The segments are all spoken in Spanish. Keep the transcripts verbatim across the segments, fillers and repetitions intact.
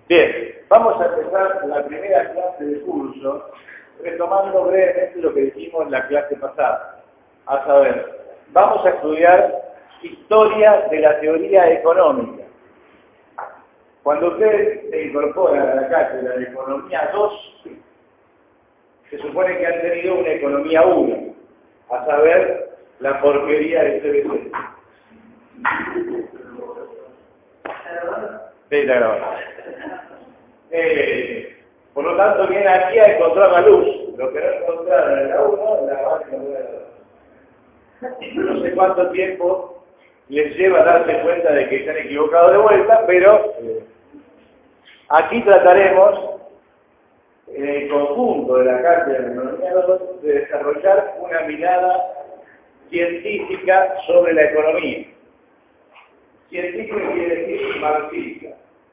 Bien, vamos a empezar la primera clase del curso retomando brevemente lo que dijimos en la clase pasada. A saber, vamos a estudiar historia de la teoría económica. Cuando ustedes se incorporan a la cátedra de Economía dos, se supone que han tenido una Economía uno, a saber, la porquería de C B C. Sí, está grabado. Eh, por lo tanto, viene aquí a encontrar la luz. Lo que no encontraron en la uno, la van a encontrar en la dos. No sé cuánto tiempo les lleva darse cuenta de que se han equivocado de vuelta, pero eh, aquí trataremos, en el conjunto de la cátedra de Economía dos, de desarrollar una mirada científica sobre la economía. Científico quiere decir marxista.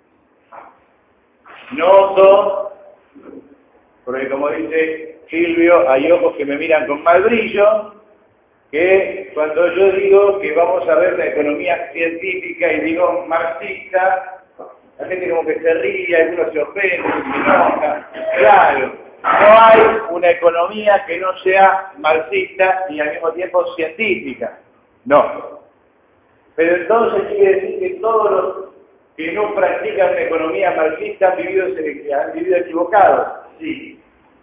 No son, porque como dice Silvio, hay ojos que me miran con mal brillo, que cuando yo digo que vamos a ver la economía científica y digo marxista, la gente como que se ríe, algunos se ofenden, se enojan. Claro, no hay una economía que no sea marxista y al mismo tiempo científica. No. Pero entonces quiere decir que todos los que no practican una economía marxista han vivido, han vivido equivocados. Sí.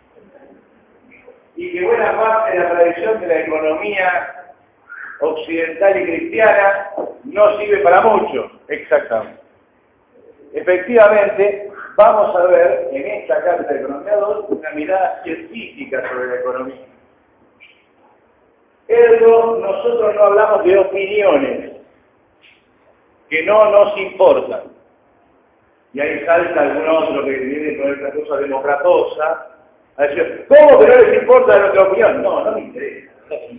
Y que buena parte de la tradición de la economía occidental y cristiana no sirve para mucho. Exactamente. Efectivamente, vamos a ver en esta cátedra de Economía dos una mirada científica sobre la economía. Ergo, nosotros no hablamos de opiniones que no nos importan. Y ahí salta algún otro que viene con esta cosa democratosa a decir, ¿cómo que no les importa nuestra opinión? No, no me interesa.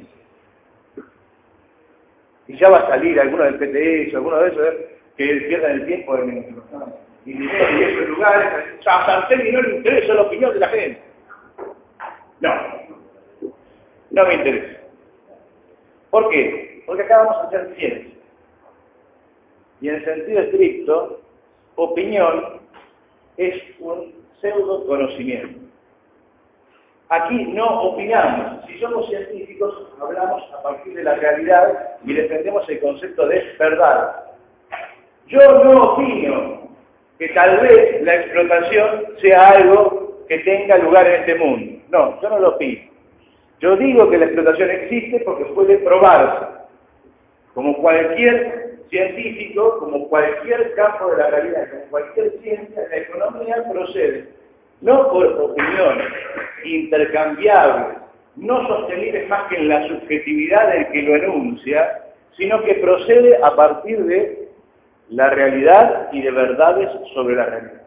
Y ya va a salir alguno del P T S, alguno de esos, ¿eh? Que pierdan el tiempo en y dinero y esos lugares. A Santelli no le interesa la opinión de la gente. No, no me interesa. ¿Por qué? Porque acá vamos a hacer ciencia. Y en sentido estricto, opinión es un pseudo conocimiento. Aquí no opinamos. Si somos científicos, hablamos a partir de la realidad y defendemos el concepto de verdad. Yo no opino que tal vez la explotación sea algo que tenga lugar en este mundo. No, yo no lo opino. Yo digo que la explotación existe porque puede probarse. Como cualquier científico, como cualquier campo de la realidad, como cualquier ciencia, la economía procede no por opiniones intercambiables, no sostenibles más que en la subjetividad del que lo enuncia, sino que procede a partir de la realidad y de verdades sobre la realidad.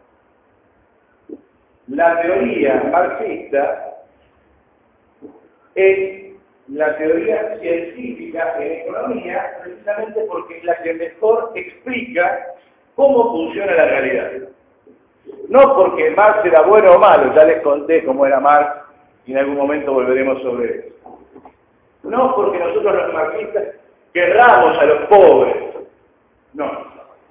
La teoría marxista es la teoría científica en economía precisamente porque es la que mejor explica cómo funciona la realidad. No porque Marx era bueno o malo, ya les conté cómo era Marx y en algún momento volveremos sobre eso. No porque nosotros los marxistas querramos a los pobres, no.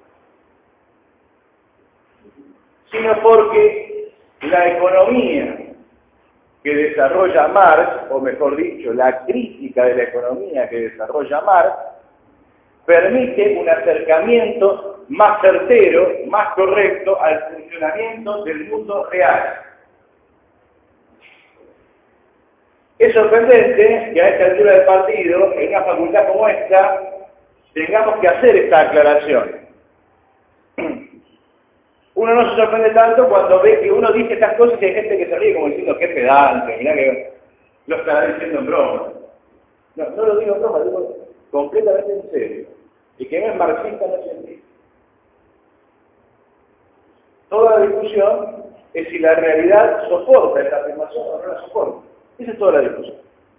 Sino porque la economía que desarrolla Marx, o mejor dicho, la crítica de la economía que desarrolla Marx, permite un acercamiento más certero, más correcto al funcionamiento del mundo real. Es sorprendente que a esta altura del partido, en una facultad como esta, tengamos que hacer esta aclaración. Uno no se sorprende tanto cuando ve que uno dice estas cosas y hay gente que se ríe como diciendo qué pedante, mirá que lo estará diciendo en broma. No, no lo digo en broma, lo digo completamente en serio. Y que no es marxista no es científico. Toda la discusión es si la realidad soporta esta afirmación o no la soporta. Esa es toda la discusión.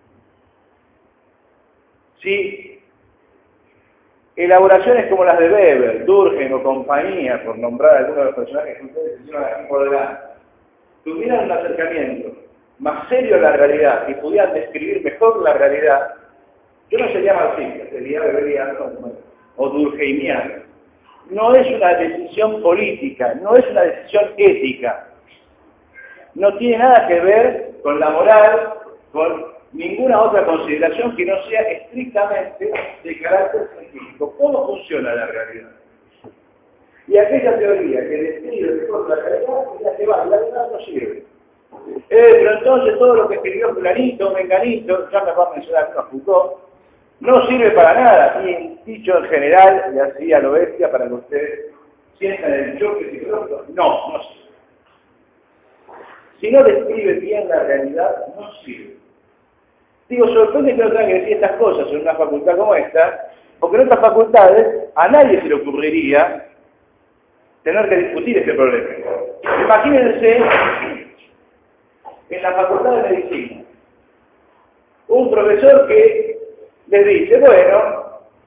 Si elaboraciones como las de Weber, Durkheim o compañía, por nombrar algunos de los personajes que ustedes hicieron aquí por delante, tuvieran un acercamiento más serio a la realidad y pudieran describir mejor la realidad, yo no sería marxista, sería weberiano o durkheimiano. no es una decisión política, no es una decisión ética. No tiene nada que ver con la moral, con ninguna otra consideración que no sea estrictamente de carácter científico. ¿Cómo funciona la realidad? Y aquella teoría que describe la realidad es la que va, la verdad no sirve. Eh, pero entonces todo lo que escribió fulanito, menganito, ya me va a mencionar a Foucault, no sirve para nada. Y dicho en general, y así a lo bestia, para que ustedes sientan el choque psicológico, no, no sirve. Si no describe bien la realidad, no sirve. Digo, sorprende que no tengan que decir estas cosas en una facultad como esta, porque en otras facultades a nadie se le ocurriría tener que discutir este problema. Imagínense en la facultad de medicina, un profesor que les dice, bueno,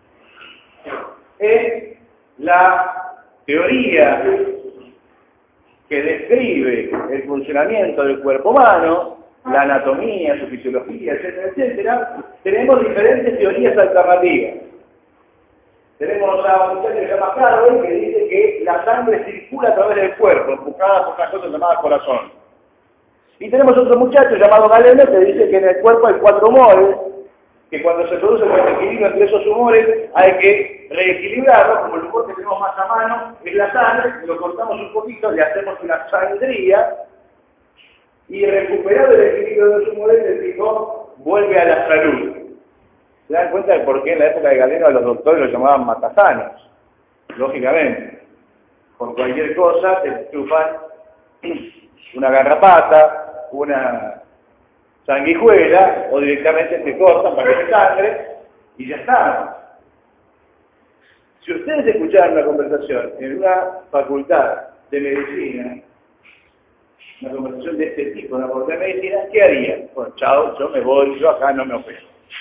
es la teoría que describe el funcionamiento del cuerpo humano, la anatomía, su fisiología, etcétera, etcétera, tenemos diferentes teorías alternativas. Tenemos a un muchacho que se llama Carver, que dice que la sangre circula a través del cuerpo, empujada por una cosa llamada corazón. Y tenemos otro muchacho llamado Galeno que dice que en el cuerpo hay cuatro humores, que cuando se produce el desequilibrio entre esos humores hay que reequilibrarlo, como el humor que tenemos más a mano es la sangre, lo cortamos un poquito, le hacemos una sangría, y recuperado el equilibrio de los humores, el tipo vuelve a la salud. ¿Se dan cuenta de por qué en la época de Galeno a los doctores los llamaban matasanos? Lógicamente, por cualquier cosa te enchufan una garrapata, una sanguijuela, o directamente te cortan para que te sangre, y ya está. Si ustedes escucharan una conversación en una facultad de medicina, una conversación de este tipo, una facultad de medicina, ¿qué harían? Bueno, chao, yo me voy, yo acá no me opero.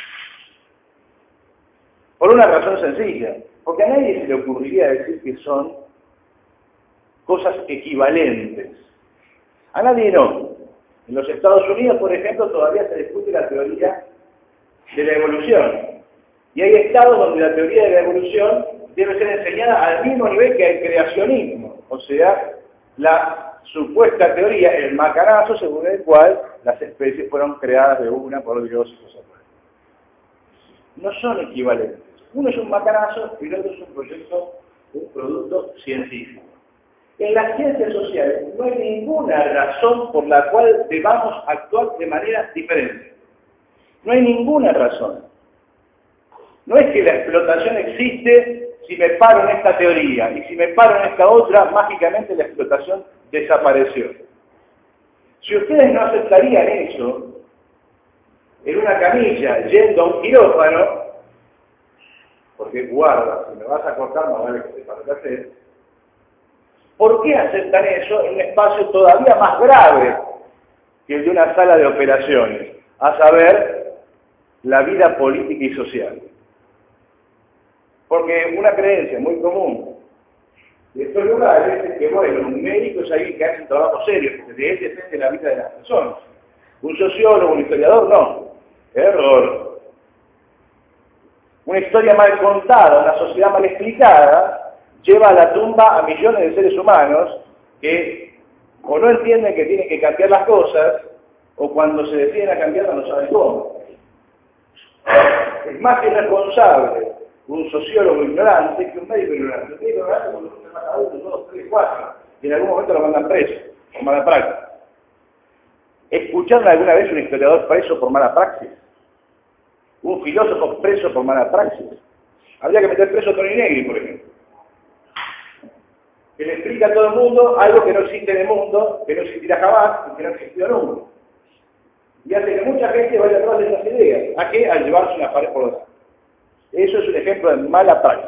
Por una razón sencilla, porque a nadie se le ocurriría decir que son cosas equivalentes. A nadie no. En los Estados Unidos, por ejemplo, todavía se discute la teoría de la evolución. Y hay estados donde la teoría de la evolución debe ser enseñada al mismo nivel que el creacionismo. O sea, la supuesta teoría, el macanazo según el cual las especies fueron creadas de una por Dios y cosas así. No son equivalentes. Uno es un macanazo y el otro es un proyecto, un producto científico. En las ciencias sociales no hay ninguna razón por la cual debamos actuar de manera diferente. No hay ninguna razón. No es que la explotación existe si me paro en esta teoría y si me paro en esta otra, mágicamente la explotación desapareció. Si ustedes no aceptarían eso, en una camilla, yendo a un quirófano, porque guarda, si me vas a cortar, no vale que sepas lo que hacer. ¿Por qué aceptan eso en un espacio todavía más grave que el de una sala de operaciones? A saber, la vida política y social. Porque una creencia muy común de estos lugares es que, bueno, un médico es alguien que hace un trabajo serio, porque de él depende la vida de las personas. Un sociólogo, un historiador, no. Error. Una historia mal contada, una sociedad mal explicada, lleva a la tumba a millones de seres humanos que o no entienden que tienen que cambiar las cosas, o cuando se deciden a cambiarlas no saben cómo. Es más irresponsable un sociólogo ignorante que un médico ignorante. Un médico ignorante cuando se mata a uno, dos, tres, cuatro, y en algún momento lo mandan preso, por mala praxis. ¿Escucharon alguna vez un historiador preso por mala praxis? ¿Un filósofo preso por mala praxis? Habría que meter preso a Tony Negri, por ejemplo. Que le explica a todo el mundo algo que no existe en el mundo, que no existirá jamás y que no existió nunca. Y hace que mucha gente vaya atrás de esas ideas. ¿A qué? A llevarse una pared por detrás. Eso es un ejemplo de mala práctica.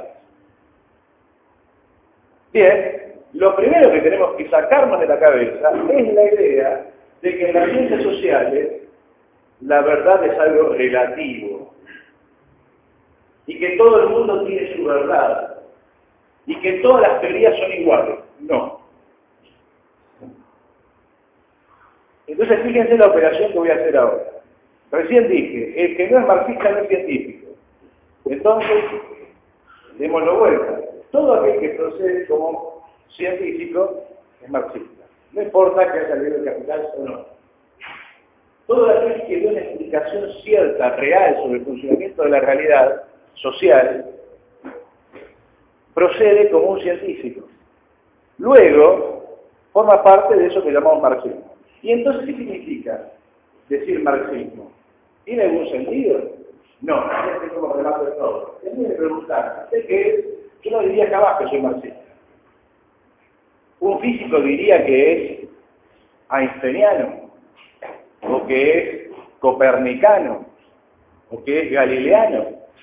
Bien, lo primero que tenemos que sacarnos de la cabeza es la idea de que en las ciencias sociales la verdad es algo relativo y que todo el mundo tiene su verdad y que todas las teorías son iguales. No. Entonces fíjense la operación que voy a hacer ahora. Recién dije, el que no es marxista no es científico. Entonces, démoslo vuelta. Todo aquel alguien que procede como científico es marxista. No importa que haya leído el Capital o no. Todo aquel que dé una explicación cierta, real, sobre el funcionamiento de la realidad social, procede como un científico. Luego, forma parte de eso que llamamos marxismo. ¿Y entonces qué significa decir marxismo? ¿Tiene algún sentido? No, no es como relato de todo. Es muy preguntar, ¿usted qué es? Yo no diría jamás que soy marxista. Un físico diría que es einsteiniano, o que es copernicano, o que es galileano.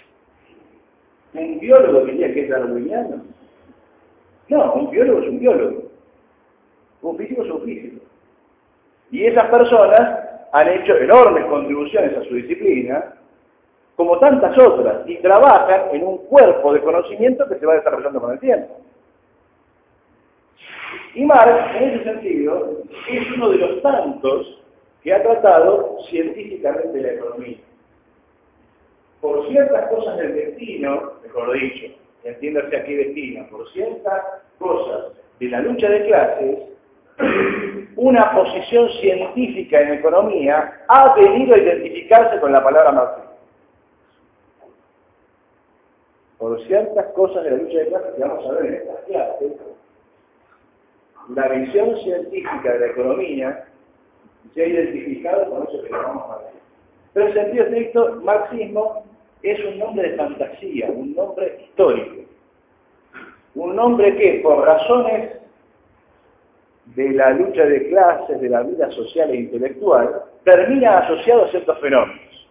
Un biólogo diría que es darwiniano. No, un biólogo es un biólogo. Un físico es un físico. Y esas personas han hecho enormes contribuciones a su disciplina, como tantas otras, y trabajan en un cuerpo de conocimiento que se va desarrollando con el tiempo. Y Marx, en ese sentido, es uno de los tantos que ha tratado científicamente la economía. Por ciertas cosas del destino, mejor dicho, entiéndase aquí destino, por ciertas cosas de la lucha de clases, una posición científica en economía ha venido a identificarse con la palabra marxismo. Por ciertas cosas de la lucha de clases que vamos a ver en estas clases, la visión científica de la economía se ha identificado con eso que llamamos marxismo. Pero en sentido estricto, marxismo es un nombre de fantasía, un nombre histórico. Un nombre que, por razones de la lucha de clases, de la vida social e intelectual, termina asociado a ciertos fenómenos.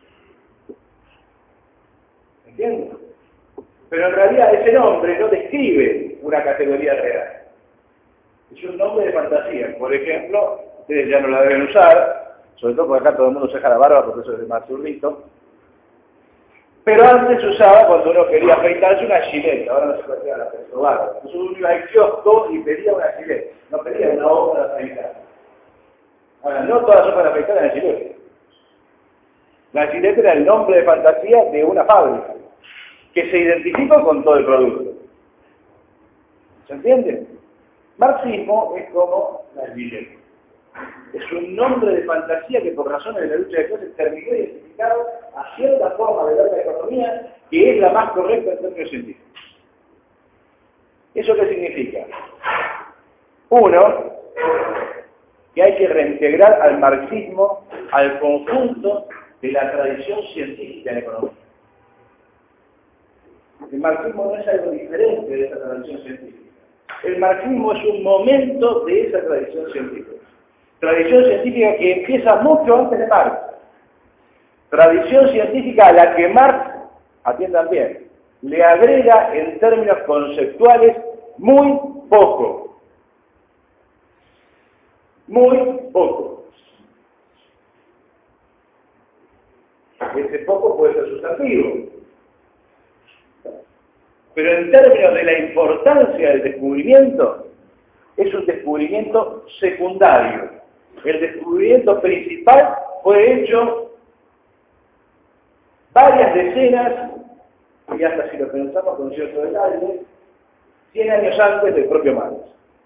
¿Entiendes? Pero en realidad ese nombre no describe una categoría real. Es un nombre de fantasía. Por ejemplo, ustedes ya no la deben usar, sobre todo porque acá todo el mundo se deja la barba porque eso es más zurdito. Pero antes se usaba cuando uno quería afeitarse una gilet, ahora no se puede hacer la barba. Entonces uno iba al kiosco y pedía una gilet, no pedía una hoja de afeitar. Ahora, no todas las hojas de afeitar eran gilet. La gilet era el nombre de fantasía de una fábrica, que se identificó con todo el producto. ¿Se entiende? Marxismo es como la gilet. Es un nombre de fantasía que por razones de la lucha de clases terminó identificado a cierta forma de ver la economía que es la más correcta en términos científicos. ¿Eso qué significa? Uno, que hay que reintegrar al marxismo al conjunto de la tradición científica en economía. El marxismo no es algo diferente de esa tradición científica. El marxismo es un momento de esa tradición científica. Tradición científica que empieza mucho antes de Marx. Tradición científica a la que Marx, atiendan bien, le agrega en términos conceptuales muy poco. Muy poco. Ese poco puede ser sustantivo. Pero en términos de la importancia del descubrimiento, es un descubrimiento secundario. El descubrimiento principal fue hecho varias decenas, y hasta si lo pensamos con cierto detalle, cien años antes del propio Marx.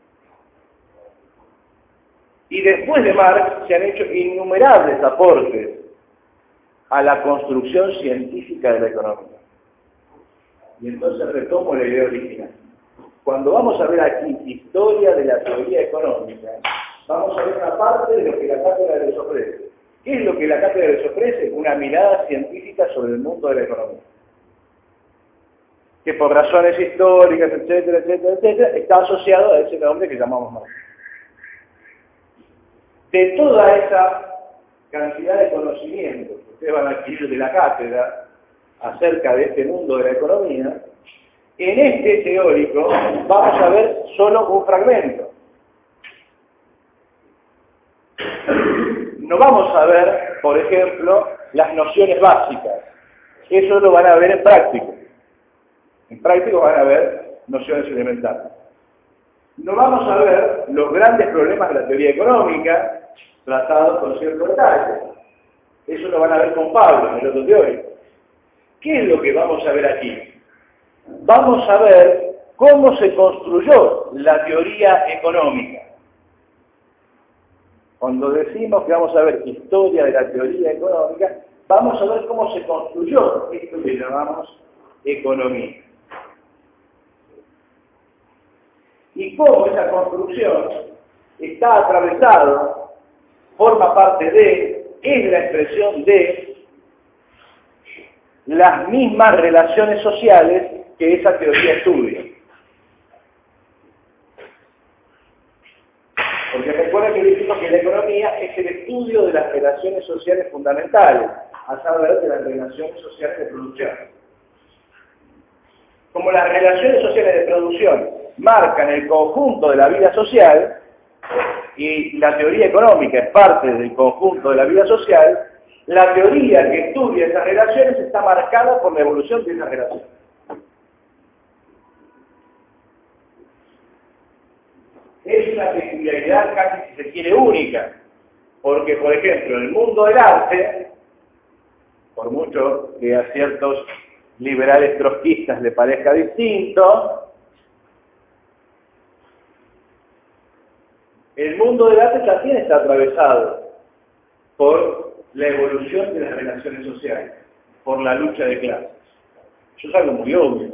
Y después de Marx se han hecho innumerables aportes a la construcción científica de la economía. Y entonces retomo la idea original. Cuando vamos a ver aquí historia de la teoría económica, vamos a ver una parte de lo que la cátedra les ofrece. ¿Qué es lo que la cátedra les ofrece? Una mirada científica sobre el mundo de la economía. Que por razones históricas, etcétera, etcétera, etcétera, está asociado a ese nombre que llamamos Marx. De toda esa cantidad de conocimientos que ustedes van a adquirir de la cátedra acerca de este mundo de la economía, en este teórico vamos a ver solo un fragmento. No vamos a ver, por ejemplo, las nociones básicas. Eso lo van a ver en práctico. En práctico van a ver nociones elementales. No vamos a ver los grandes problemas de la teoría económica tratados con cierto detalle. Eso lo van a ver con Pablo, en el otro teórico. ¿Qué es lo que vamos a ver aquí? Vamos a ver cómo se construyó la teoría económica. Cuando decimos que vamos a ver historia de la teoría económica, vamos a ver cómo se construyó esto que llamamos economía. Y cómo esa construcción está atravesado, forma parte de, es la expresión de las mismas relaciones sociales que esa teoría estudia. Porque recuerden que dijimos que la economía es el estudio de las relaciones sociales fundamentales, a saber, de las relaciones sociales de producción. Como las relaciones sociales de producción marcan el conjunto de la vida social, y la teoría económica es parte del conjunto de la vida social, la teoría que estudia esas relaciones está marcada por la evolución de esas relaciones. Es una peculiaridad casi, si se quiere, única, porque, por ejemplo, en el mundo del arte, por mucho que a ciertos liberales trotskistas le parezca distinto, el mundo del arte también está atravesado por la evolución de las relaciones sociales, por la lucha de clases. Eso es algo muy obvio.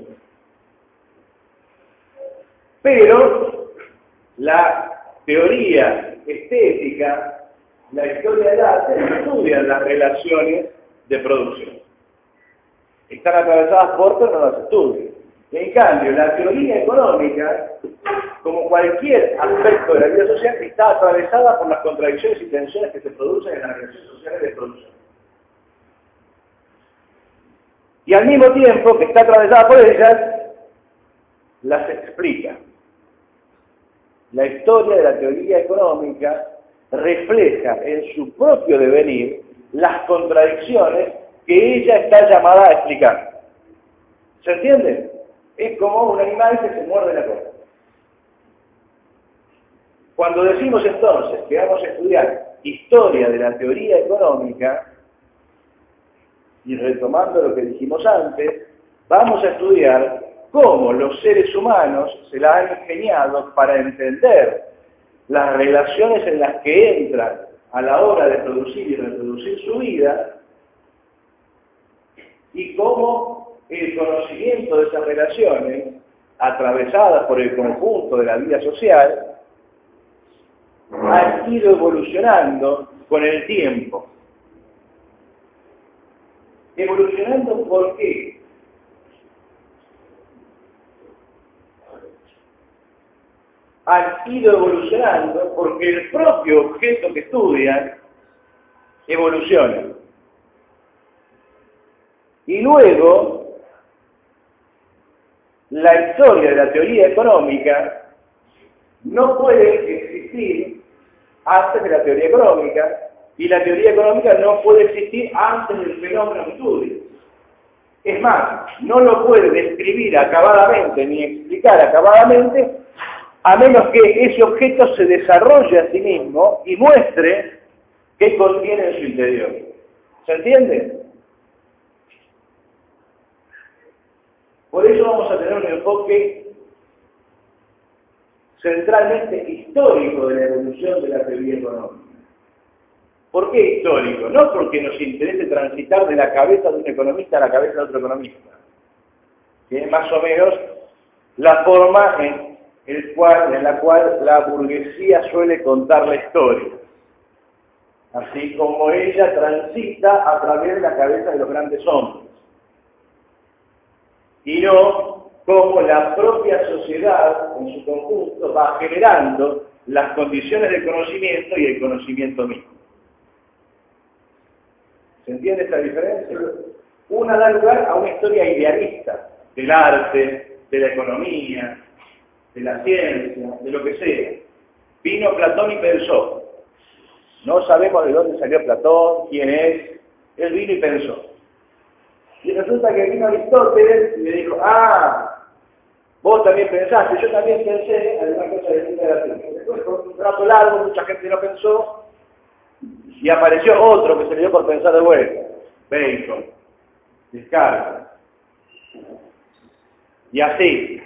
Pero la teoría estética, la historia del arte, estudian las relaciones de producción. Están atravesadas por, pero no las estudian. En cambio, la teoría económica, como cualquier aspecto de la vida social, está atravesada por las contradicciones y tensiones que se producen en las relaciones sociales de producción. Y al mismo tiempo que está atravesada por ellas, las explica. La historia de la teoría económica refleja en su propio devenir las contradicciones que ella está llamada a explicar. ¿Se entiende? Es como un animal que se muerde la cola. Cuando decimos entonces que vamos a estudiar historia de la teoría económica, y retomando lo que dijimos antes, vamos a estudiar cómo los seres humanos se la han ingeniado para entender las relaciones en las que entran a la hora de producir y reproducir su vida, y cómo el conocimiento de esas relaciones, atravesadas por el conjunto de la vida social, han ido evolucionando con el tiempo. ¿Evolucionando por qué? Han ido evolucionando porque el propio objeto que estudian evoluciona. Y luego, la historia de la teoría económica no puede existir antes de la teoría económica, y la teoría económica no puede existir antes del fenómeno que estudia. Es más, no lo puede describir acabadamente ni explicar acabadamente a menos que ese objeto se desarrolle a sí mismo y muestre qué contiene en su interior. ¿Se entiende? Por eso vamos a tener un enfoque centralmente histórico de la evolución de la teoría económica. ¿Por qué histórico? No porque nos interese transitar de la cabeza de un economista a la cabeza de otro economista, que es más o menos la forma en, el cual, en la cual la burguesía suele contar la historia, así como ella transita a través de la cabeza de los grandes hombres, y no como la propia sociedad en su conjunto va generando las condiciones del conocimiento y el conocimiento mismo. ¿Se entiende esta diferencia? Una da lugar a una historia idealista del arte, de la economía, de la ciencia, de lo que sea. Vino Platón y pensó. No sabemos de dónde salió Platón, quién es. Él vino y pensó. Y resulta que vino Aristóteles y le dijo, ah, vos también pensaste, yo también pensé, alguna cosa distinta de la ciencia. Después, con un rato largo, mucha gente no pensó, y apareció otro que se le dio por pensar de vuelta, Bacon, Descartes. Y así,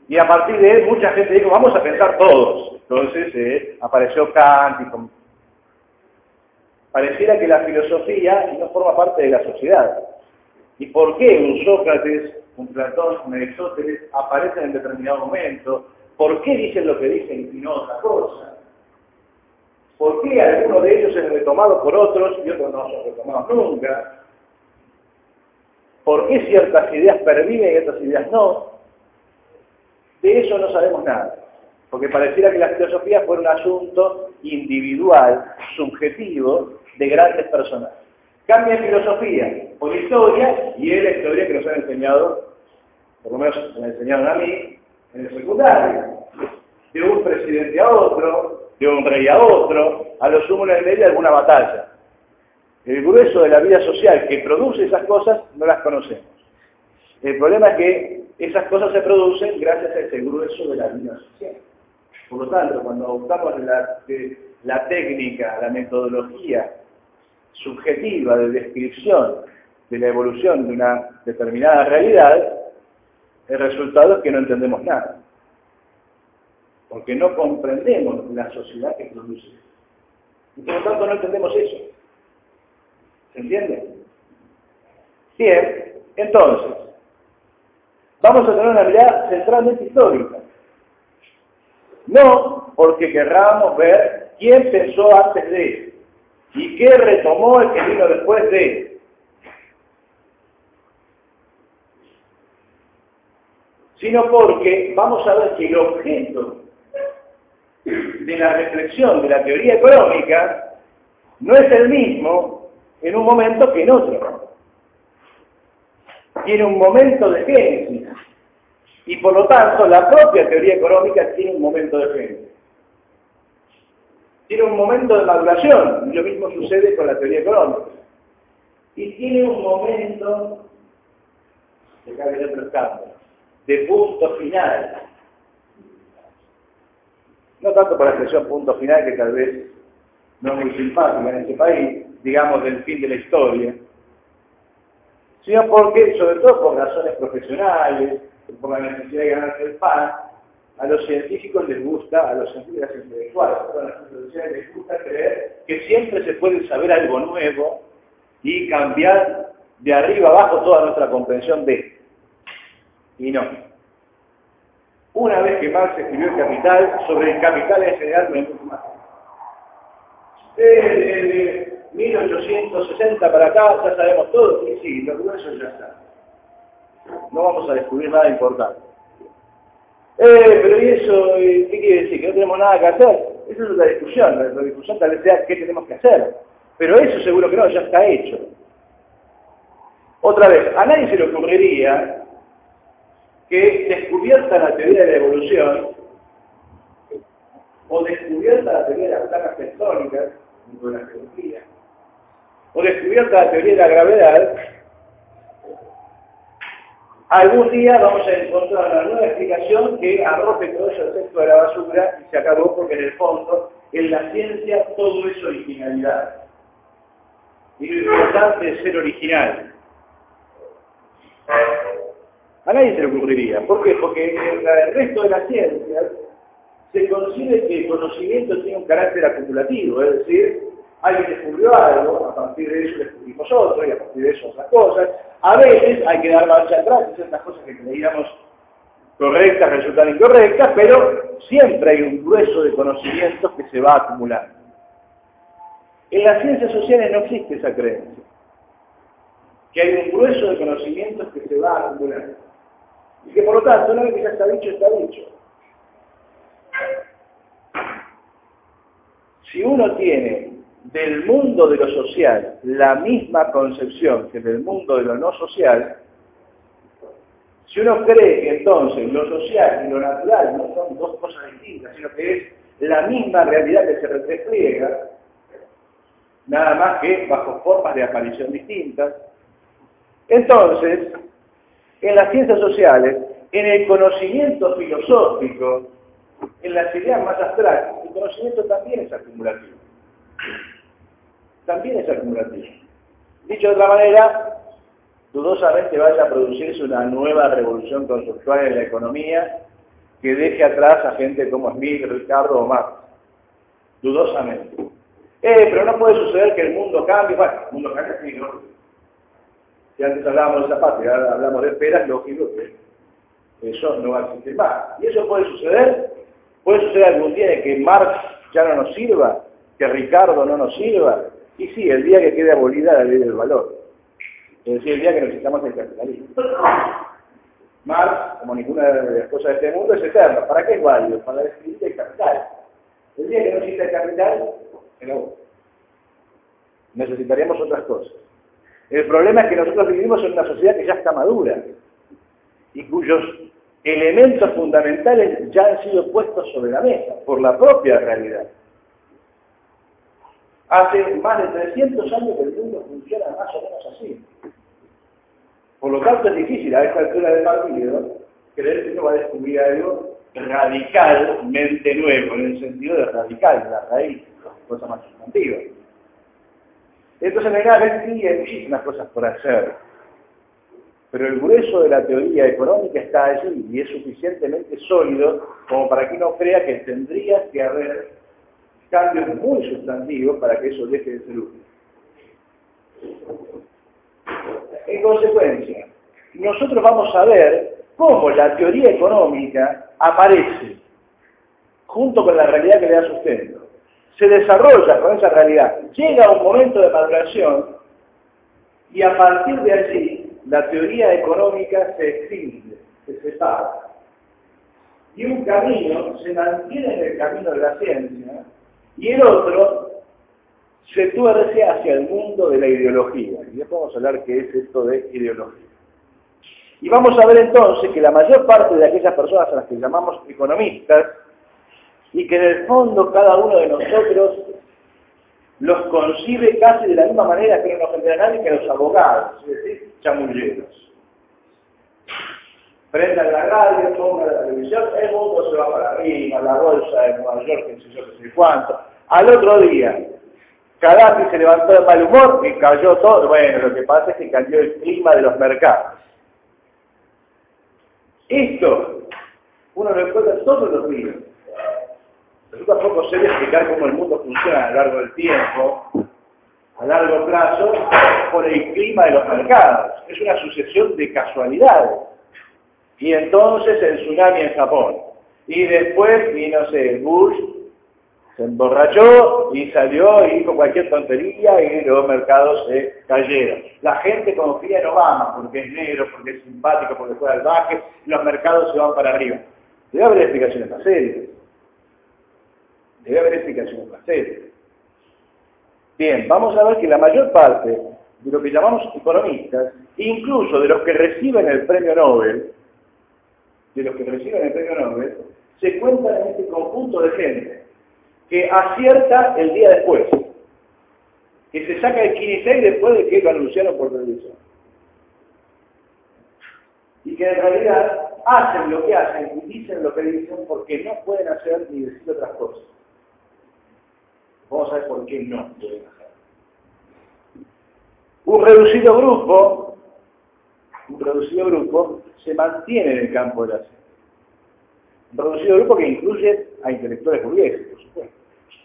Y a partir de él, mucha gente dijo, vamos a pensar todos. Entonces eh, apareció Kant y con... Pareciera que la filosofía no forma parte de la sociedad. ¿Y por qué un Sócrates, un Platón, un Aristóteles aparecen en determinado momento? ¿Por qué dicen lo que dicen y no otra cosa? ¿Por qué algunos de ellos es retomado por otros y otros no son retomados nunca? ¿Por qué ciertas ideas perviven y otras ideas no? De eso no sabemos nada, porque pareciera que la filosofía fuera un asunto individual, subjetivo, de grandes personajes. Cambia filosofía por historia, y es la historia que nos han enseñado, por lo menos me enseñaron a mí, en el secundario. De un presidente a otro, de un rey a otro, a lo sumo en el medio de alguna batalla. El grueso de la vida social que produce esas cosas no las conocemos. El problema es que esas cosas se producen gracias a ese grueso de la vida social. Por lo tanto, cuando adoptamos la, de, la técnica, la metodología subjetiva de descripción de la evolución de una determinada realidad, el resultado es que no entendemos nada. Porque no comprendemos la sociedad que produce. Y por lo tanto no entendemos eso. ¿Se entiende? Bien, entonces, vamos a tener una mirada centralmente histórica. No porque querramos ver quién pensó antes de y qué retomó el que vino después de. Sino porque vamos a ver que el objeto de la reflexión de la teoría económica no es el mismo en un momento que en otro. Tiene un momento de génesis. Y por lo tanto, la propia teoría económica tiene un momento de génesis. Tiene un momento de maduración, y lo mismo sucede con la teoría económica. Y tiene un momento, de cambio de campo, de punto final. No tanto por la expresión punto final, que tal vez no es muy simpática en este país, digamos del fin de la historia, sino porque, sobre todo por razones profesionales, por la necesidad de ganarse el pan, a los científicos les gusta, a los científicos intelectuales, a las instituciones les gusta creer que siempre se puede saber algo nuevo y cambiar de arriba abajo toda nuestra comprensión de. Y no. Una vez que Marx escribió El Capital, sobre el capital en general no hay mucho más. Desde mil ochocientos sesenta para acá ya sabemos todo, y sí, lo grueso ya está. No vamos a descubrir nada importante. Eh, pero ¿y eso qué quiere decir? ¿Que no tenemos nada que hacer? Esa es otra discusión. La discusión tal vez sea qué tenemos que hacer. Pero eso seguro que no, ya está hecho. Otra vez, a nadie se le ocurriría que descubierta la teoría de la evolución o descubierta la teoría de las placas tectónicas, dentro de la geología, o descubierta la teoría de la gravedad, algún día vamos a encontrar una nueva explicación que arroje todo eso al cesto de la basura y se acabó, porque en el fondo, en la ciencia, todo es originalidad. Y lo importante es ser original. A nadie se le ocurriría. ¿Por qué? Porque en el resto de las ciencias se concibe que el conocimiento tiene un carácter acumulativo, es decir, alguien descubrió algo, a partir de eso descubrimos otro, y a partir de eso otras cosas. A veces hay que dar marcha atrás, y ciertas cosas que creíamos correctas resultan incorrectas, pero siempre hay un grueso de conocimientos que se va acumulando. En las ciencias sociales no existe esa creencia, que hay un grueso de conocimientos que se va acumulando. Y que por lo tanto, una vez que ya está dicho, está dicho. Si uno tiene del mundo de lo social la misma concepción que del mundo de lo no social, si uno cree que entonces lo social y lo natural no son dos cosas distintas, sino que es la misma realidad que se despliega, nada más que bajo formas de aparición distintas, entonces, en las ciencias sociales, en el conocimiento filosófico, en las ideas más abstractas, el conocimiento también es acumulativo. También es acumulativo. Dicho de otra manera, dudosamente vaya a producirse una nueva revolución conceptual en la economía que deje atrás a gente como Smith, Ricardo o Marx. Dudosamente. Eh, pero no puede suceder que el mundo cambie. Bueno, el mundo cambia, sí, ¿no? Si antes hablábamos de zapatos y ahora hablamos de peras, lógico que eso no va a existir más. ¿Y eso puede suceder? ¿Puede suceder algún día de que Marx ya no nos sirva? ¿Que Ricardo no nos sirva? Y sí, el día que quede abolida la ley del valor. Es decir, el día que necesitamos el capitalismo. Marx, como ninguna de las cosas de este mundo, es eterno. ¿Para qué es válido? Para describir el capital. El día que no exista el capital, no. Necesitaríamos otras cosas. El problema es que nosotros vivimos en una sociedad que ya está madura y cuyos elementos fundamentales ya han sido puestos sobre la mesa por la propia realidad. Hace más de trescientos años que el mundo funciona más o menos así. Por lo tanto es difícil a esta altura del partido creer que uno va a descubrir algo radicalmente nuevo, en el sentido de radical, de la raíz, cosa más sustantiva. Entonces en realidad sí hay muchísimas cosas por hacer, pero el grueso de la teoría económica está allí y es suficientemente sólido como para que uno crea que tendría que haber cambios muy sustantivos para que eso deje de ser útil. En consecuencia, nosotros vamos a ver cómo la teoría económica aparece junto con la realidad que le da sustento. Se desarrolla con esa realidad, llega a un momento de maduración y a partir de allí la teoría económica se extingue, se separa. Y un camino se mantiene en el camino de la ciencia y el otro se tuerce hacia el mundo de la ideología. Y después vamos a hablar qué es esto de ideología. Y vamos a ver entonces que la mayor parte de aquellas personas a las que llamamos economistas, y que en el fondo cada uno de nosotros los concibe casi de la misma manera que no nos entera nadie que los abogados, es decir, chamulleros. Prendan la radio, pongan la televisión, el mundo se va para arriba, la bolsa de Nueva York, qué sé yo, qué sé cuánto. Al otro día, Gaddafi se levantó de mal humor y cayó todo. Bueno, lo que pasa es que cambió el clima de los mercados. Esto, uno lo encuentra todos los días. Resulta poco serio explicar cómo el mundo funciona a lo largo del tiempo, a largo plazo, por el clima de los mercados. Es una sucesión de casualidades. Y entonces el tsunami en Japón. Y después, y no sé, Bush se emborrachó y salió y dijo cualquier tontería y los mercados se cayeron. La gente confía en Obama porque es negro, porque es simpático, porque juega al básquet, y los mercados se van para arriba. Debe haber explicaciones más serias. Debe haber explicaciones más serias. Bien, vamos a ver que la mayor parte de lo que llamamos economistas, incluso de los que reciben el premio Nobel, de los que reciben el premio Nobel, se cuentan en este conjunto de gente que acierta el día después, que se saca el quince después de que lo anunciaron por televisión. Y que en realidad hacen lo que hacen y dicen lo que dicen porque no pueden hacer ni decir otras cosas. Vamos a ver por qué no pueden hacer. Un reducido grupo, un reducido grupo se mantiene en el campo de la ciencia. Un reducido grupo que incluye a intelectuales burgueses, por supuesto.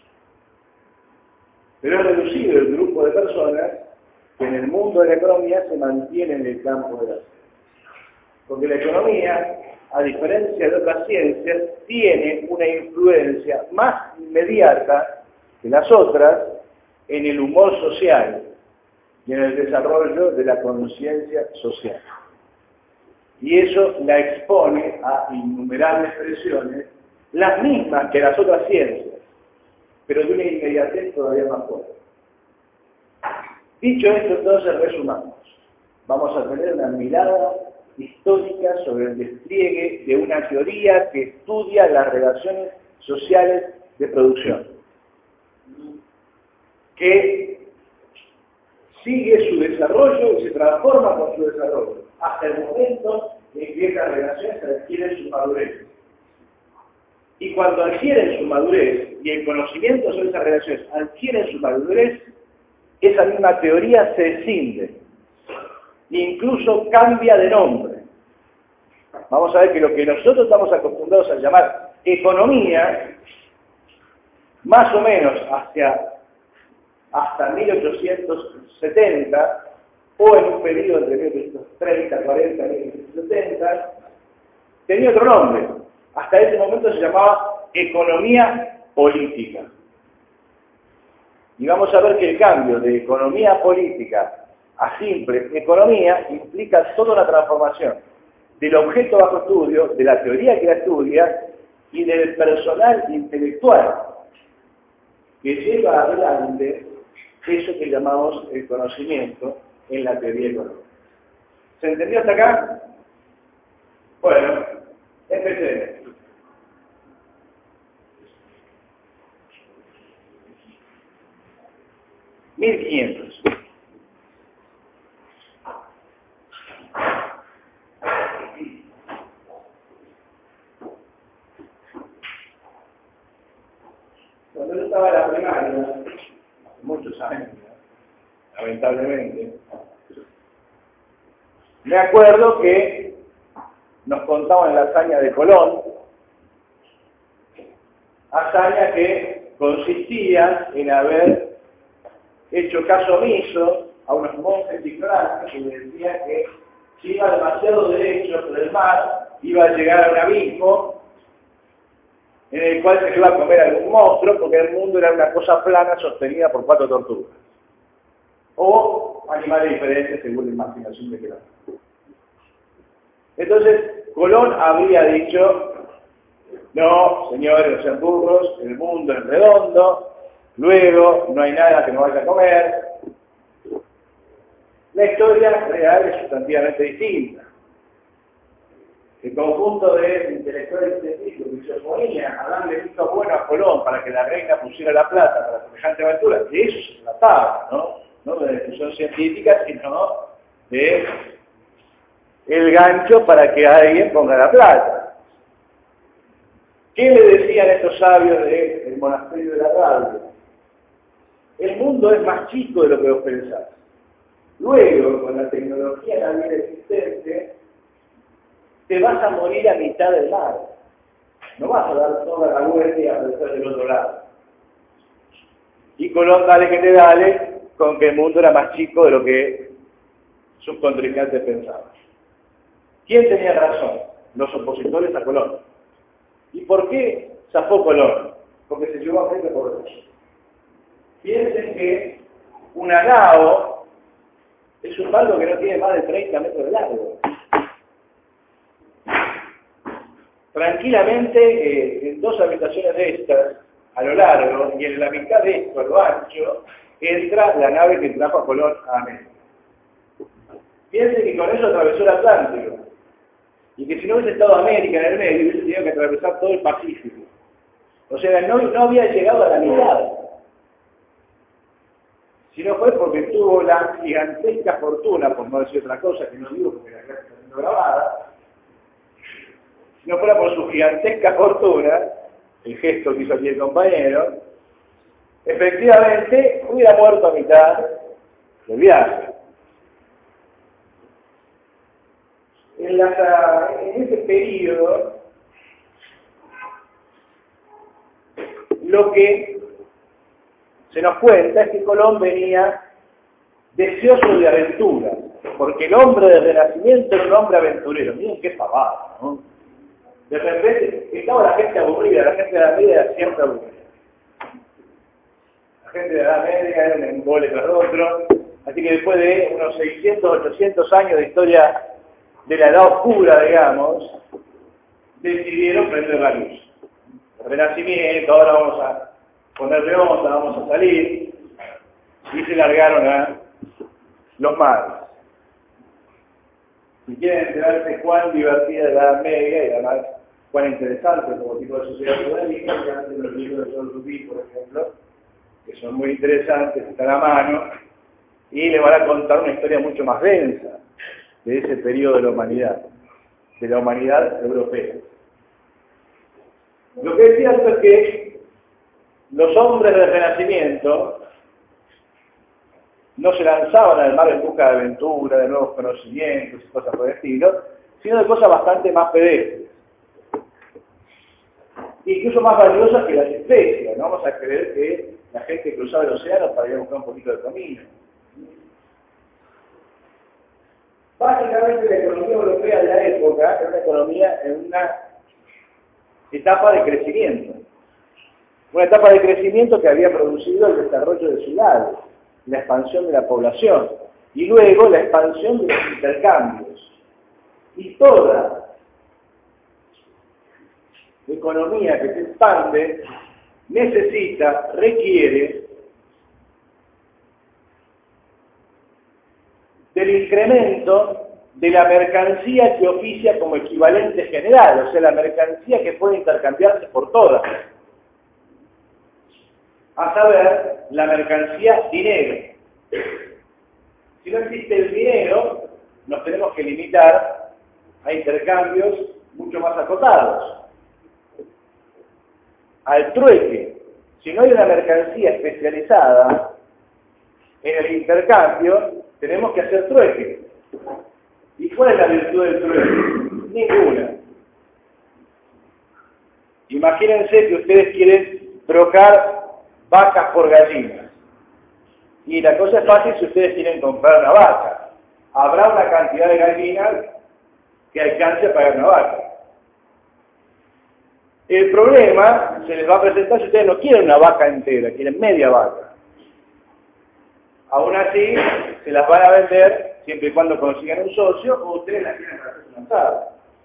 Pero es reducido el grupo de personas que en el mundo de la economía se mantiene en el campo de la ciencia. Porque la economía, a diferencia de otras ciencias, tiene una influencia más inmediata que las otras en el humor social y en el desarrollo de la conciencia social. Y eso la expone a innumerables presiones, las mismas que las otras ciencias, pero de una inmediatez todavía más fuerte. Dicho esto, entonces resumamos. Vamos a tener una mirada histórica sobre el despliegue de una teoría que estudia las relaciones sociales de producción, que sigue su desarrollo y se transforma con su desarrollo, hasta el momento en que estas relaciones adquieren su madurez. Y cuando adquieren su madurez, y el conocimiento sobre esas relaciones adquieren su madurez, esa misma teoría se escinde, incluso cambia de nombre. Vamos a ver que lo que nosotros estamos acostumbrados acostumbrados a llamar economía, más o menos hacia, hasta mil ochocientos setenta, o en un periodo entre mil ochocientos treinta, cuarenta y mil ochocientos setenta, tenía otro nombre. Hasta ese momento se llamaba economía política. Y vamos a ver que el cambio de economía política a simple economía implica toda una transformación del objeto bajo estudio, de la teoría que la estudia y del personal intelectual que lleva adelante eso que llamamos el conocimiento en la teoría económica. ¿Se entendió hasta acá? Bueno, empecemos. mil quinientos. Cuando yo estaba en la primaria, hace muchos años, lamentablemente, me acuerdo que nos contaban la hazaña de Colón, hazaña que consistía en haber hecho caso omiso a unos monjes ignorantes que le decían que si iba demasiado derecho por el mar, iba a llegar a un abismo en el cual se iba a comer algún monstruo, porque el mundo era una cosa plana sostenida por cuatro tortugas. O animales diferentes según la imaginación de cada uno. Entonces, Colón habría dicho, no, señores, no sean burros, el mundo es redondo, luego no hay nada que no vaya a comer. La historia real es sustantivamente distinta. El conjunto de intelectuales científicos que se oponían a darle visto bueno a Colón para que la reina pusiera la plata para semejante aventura, de eso se trataba, ¿no? No de discusión científica, sino de el gancho para que alguien ponga la plata. ¿Qué le decían estos sabios del monasterio de la radio? El mundo es más chico de lo que vos pensás. Luego, con la tecnología en la vida existente, te vas a morir a mitad del mar. No vas a dar toda la vuelta y aparecer del otro lado. Y Colón, dale que te dale, con que el mundo era más chico de lo que sus contrincantes pensaban. ¿Quién tenía razón? Los opositores a Colón. ¿Y por qué zafó Colón? Porque se llevó a América por derecho. Piensen que una nao es un barco que no tiene más de treinta metros de largo. Tranquilamente, eh, en dos habitaciones de estas, a lo largo, y en la mitad de esto, a lo ancho, entra la nave que trajo a Colón a América. Piensen que con eso atravesó el Atlántico. Y que si no hubiese estado América en el medio, hubiese tenido que atravesar todo el Pacífico. O sea, no, no había llegado a la mitad. Si no fue porque tuvo la gigantesca fortuna, por no decir otra cosa, que no digo porque la clase está siendo grabada, si no fuera por su gigantesca fortuna, el gesto que hizo aquí el compañero, efectivamente hubiera muerto a mitad del viaje. En, la, en ese periodo, lo que se nos cuenta es que Colón venía deseoso de aventuras, porque el hombre del Renacimiento era un hombre aventurero. Miren qué pavada, ¿no? De repente estaba la gente aburrida, la gente de la media era siempre aburrida. La gente de la media era un embole tras otro, así que después de unos seiscientos, ochocientos años de historia de la edad oscura, digamos, decidieron prender la luz. El Renacimiento, ahora vamos a ponerle onda, vamos a salir, y se largaron a los mares. Si quieren enterarse cuán divertida es la Edad Media, y además cuán interesante como tipo de sociedad feudalista, que hacen los libros de George Duby, por ejemplo, que son muy interesantes, están a mano, y le van a contar una historia mucho más densa de ese periodo de la humanidad, de la humanidad europea. Lo que es cierto es que los hombres del Renacimiento no se lanzaban al mar en busca de aventura, de nuevos conocimientos y cosas por el estilo, sino de cosas bastante más pedestres. incluso más valiosas que las especias. No vamos a creer que la gente cruzaba el océano para ir a buscar un poquito de comida. Básicamente la economía europea de la época era una economía en una etapa de crecimiento. Una etapa de crecimiento que había producido el desarrollo de ciudades, la expansión de la población y luego la expansión de los intercambios. Y toda economía que se expande necesita, requiere del incremento de la mercancía que oficia como equivalente general, o sea, la mercancía que puede intercambiarse por todas. A saber, la mercancía dinero. Si no existe el dinero, nos tenemos que limitar a intercambios mucho más acotados. Al trueque. Si no hay una mercancía especializada en el intercambio, tenemos que hacer trueque. ¿Y cuál es la virtud del trueque? Ninguna. Imagínense que ustedes quieren trocar vacas por gallinas. Y la cosa es fácil si ustedes quieren comprar una vaca. Habrá una cantidad de gallinas que alcance a pagar una vaca. El problema se les va a presentar si ustedes no quieren una vaca entera, quieren media vaca. Aún así, se las van a vender siempre y cuando consigan un socio o ustedes las quieren para hacer una asada.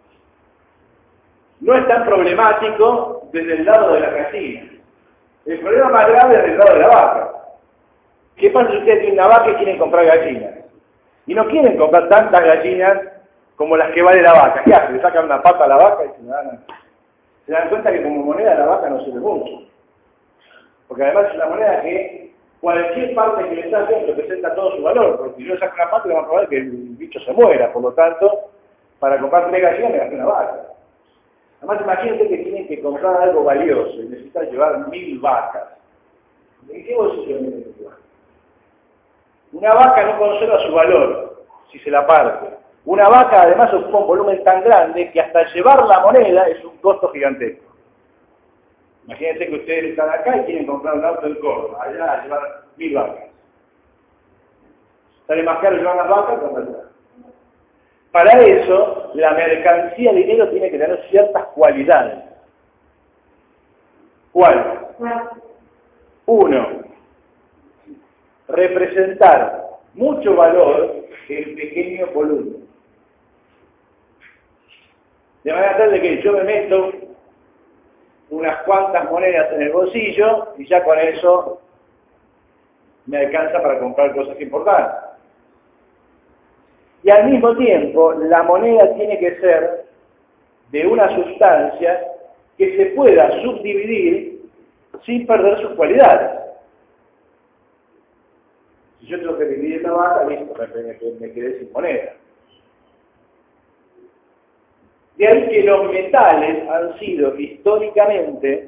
No es tan problemático desde el lado de la gallina. El problema más grave es del lado de la vaca. ¿Qué pasa si ustedes tienen una vaca y quieren comprar gallinas? Y no quieren comprar tantas gallinas como las que vale la vaca. ¿Qué hacen? Le sacan una pata a la vaca y se la dan. Se dan cuenta que como moneda la vaca no sirve mucho. Porque además es una moneda que cualquier parte que le saquen representa todo su valor. Porque si yo le saco una pata, le va a probar que el bicho se muera. Por lo tanto, para comprar tres gallinas le gasté una vaca. Además, imagínense que tienen que comprar algo valioso y necesitan llevar mil vacas. ¿En qué bolsillo tienen que llevar? Una vaca no conserva su valor si se la parte. Una vaca además ocupa un volumen tan grande que hasta llevar la moneda es un costo gigantesco. Imagínense que ustedes están acá y quieren comprar un auto en Córdoba, allá a llevar mil vacas. Sale más caro llevar las vacas que comprarlas. Para eso, la mercancía dinero tiene que tener ciertas cualidades. ¿Cuáles? Uno, representar mucho valor en pequeño volumen. De manera tal de que yo me meto unas cuantas monedas en el bolsillo y ya con eso me alcanza para comprar cosas importantes. Y al mismo tiempo, la moneda tiene que ser de una sustancia que se pueda subdividir sin perder sus cualidades. Si yo tengo que dividir la vaca, listo, me, me quedé sin moneda. De ahí que los metales han sido históricamente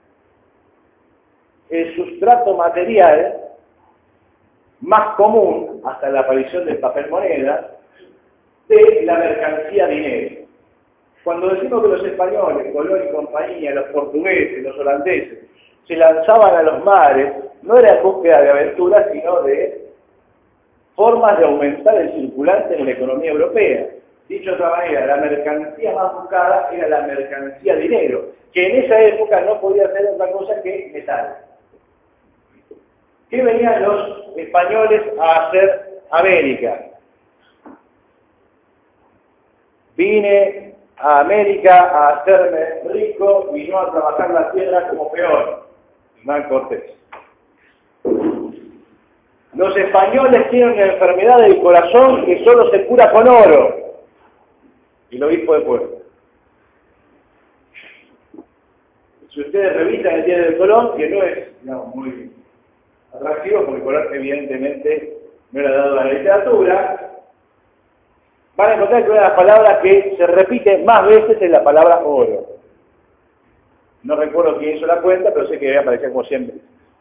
el sustrato material más común, hasta la aparición del papel moneda, de la mercancía dinero. Cuando decimos que los españoles, Colón y compañía, los portugueses, los holandeses, se lanzaban a los mares, no era en búsqueda de aventuras, sino de formas de aumentar el circulante en la economía europea. Dicho de otra manera, la mercancía más buscada era la mercancía dinero, que en esa época no podía ser otra cosa que metal. ¿Qué venían los españoles a hacer a América? Vine a América a hacerme rico y no a trabajar la tierra como peor. Hernán Cortés. Los españoles tienen una enfermedad del corazón que solo se cura con oro. Y el obispo de Puebla. Si ustedes revisan el Día del Colón, que no es, digamos, muy atractivo, porque Colón evidentemente no era dado a la literatura, van a encontrar que una de las palabras que se repite más veces es la palabra oro. No recuerdo quién hizo la cuenta, pero sé que debe aparecer como siempre.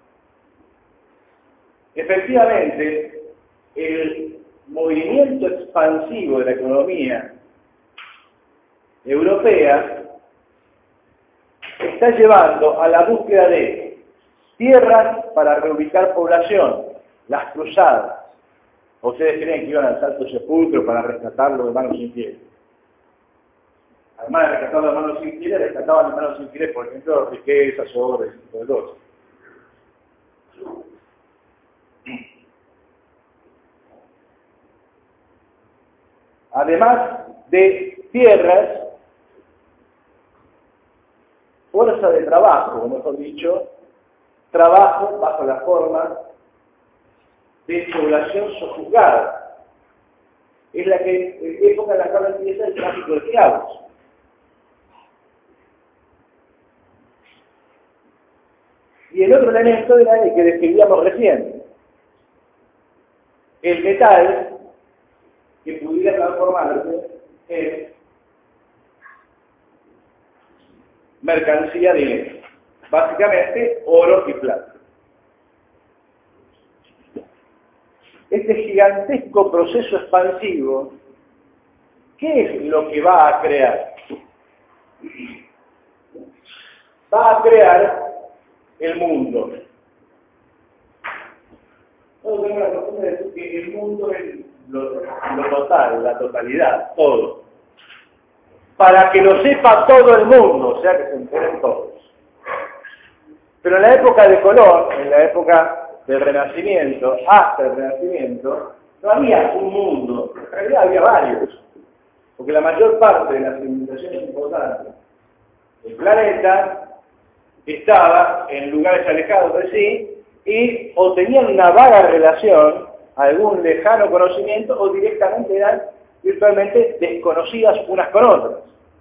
Efectivamente, el movimiento expansivo de la economía europea está llevando a la búsqueda de tierras para reubicar población, las cruzadas. ¿O ustedes creen que iban al Santo Sepulcro para rescatarlo de manos infieles? Además de rescatarlo de manos infieles, rescataban de manos infieles, por ejemplo, riquezas, obras y todo eso. Además de tierras, fuerza de trabajo, o mejor dicho, trabajo bajo la forma de población sojuzgada. Es la que, época en la cual empieza el tráfico de esclavos. Y el otro elemento era el que describíamos recién. El metal que pudiera transformarse en mercancía de dinero. Básicamente, oro y plata. Este gigantesco proceso expansivo, ¿qué es lo que va a crear? Va a crear el mundo. Todos tenemos la costumbre de decir que el mundo es lo, lo total, la totalidad, todo. Para que lo sepa todo el mundo, o sea que se enteren todos. Pero en la época de Colón, en la época del Renacimiento, hasta el Renacimiento, no había un mundo, en realidad había varios, porque la mayor parte de las civilizaciones importantes del planeta estaba en lugares alejados de sí y o tenían una vaga relación, algún lejano conocimiento, o directamente eran virtualmente desconocidas unas con otras.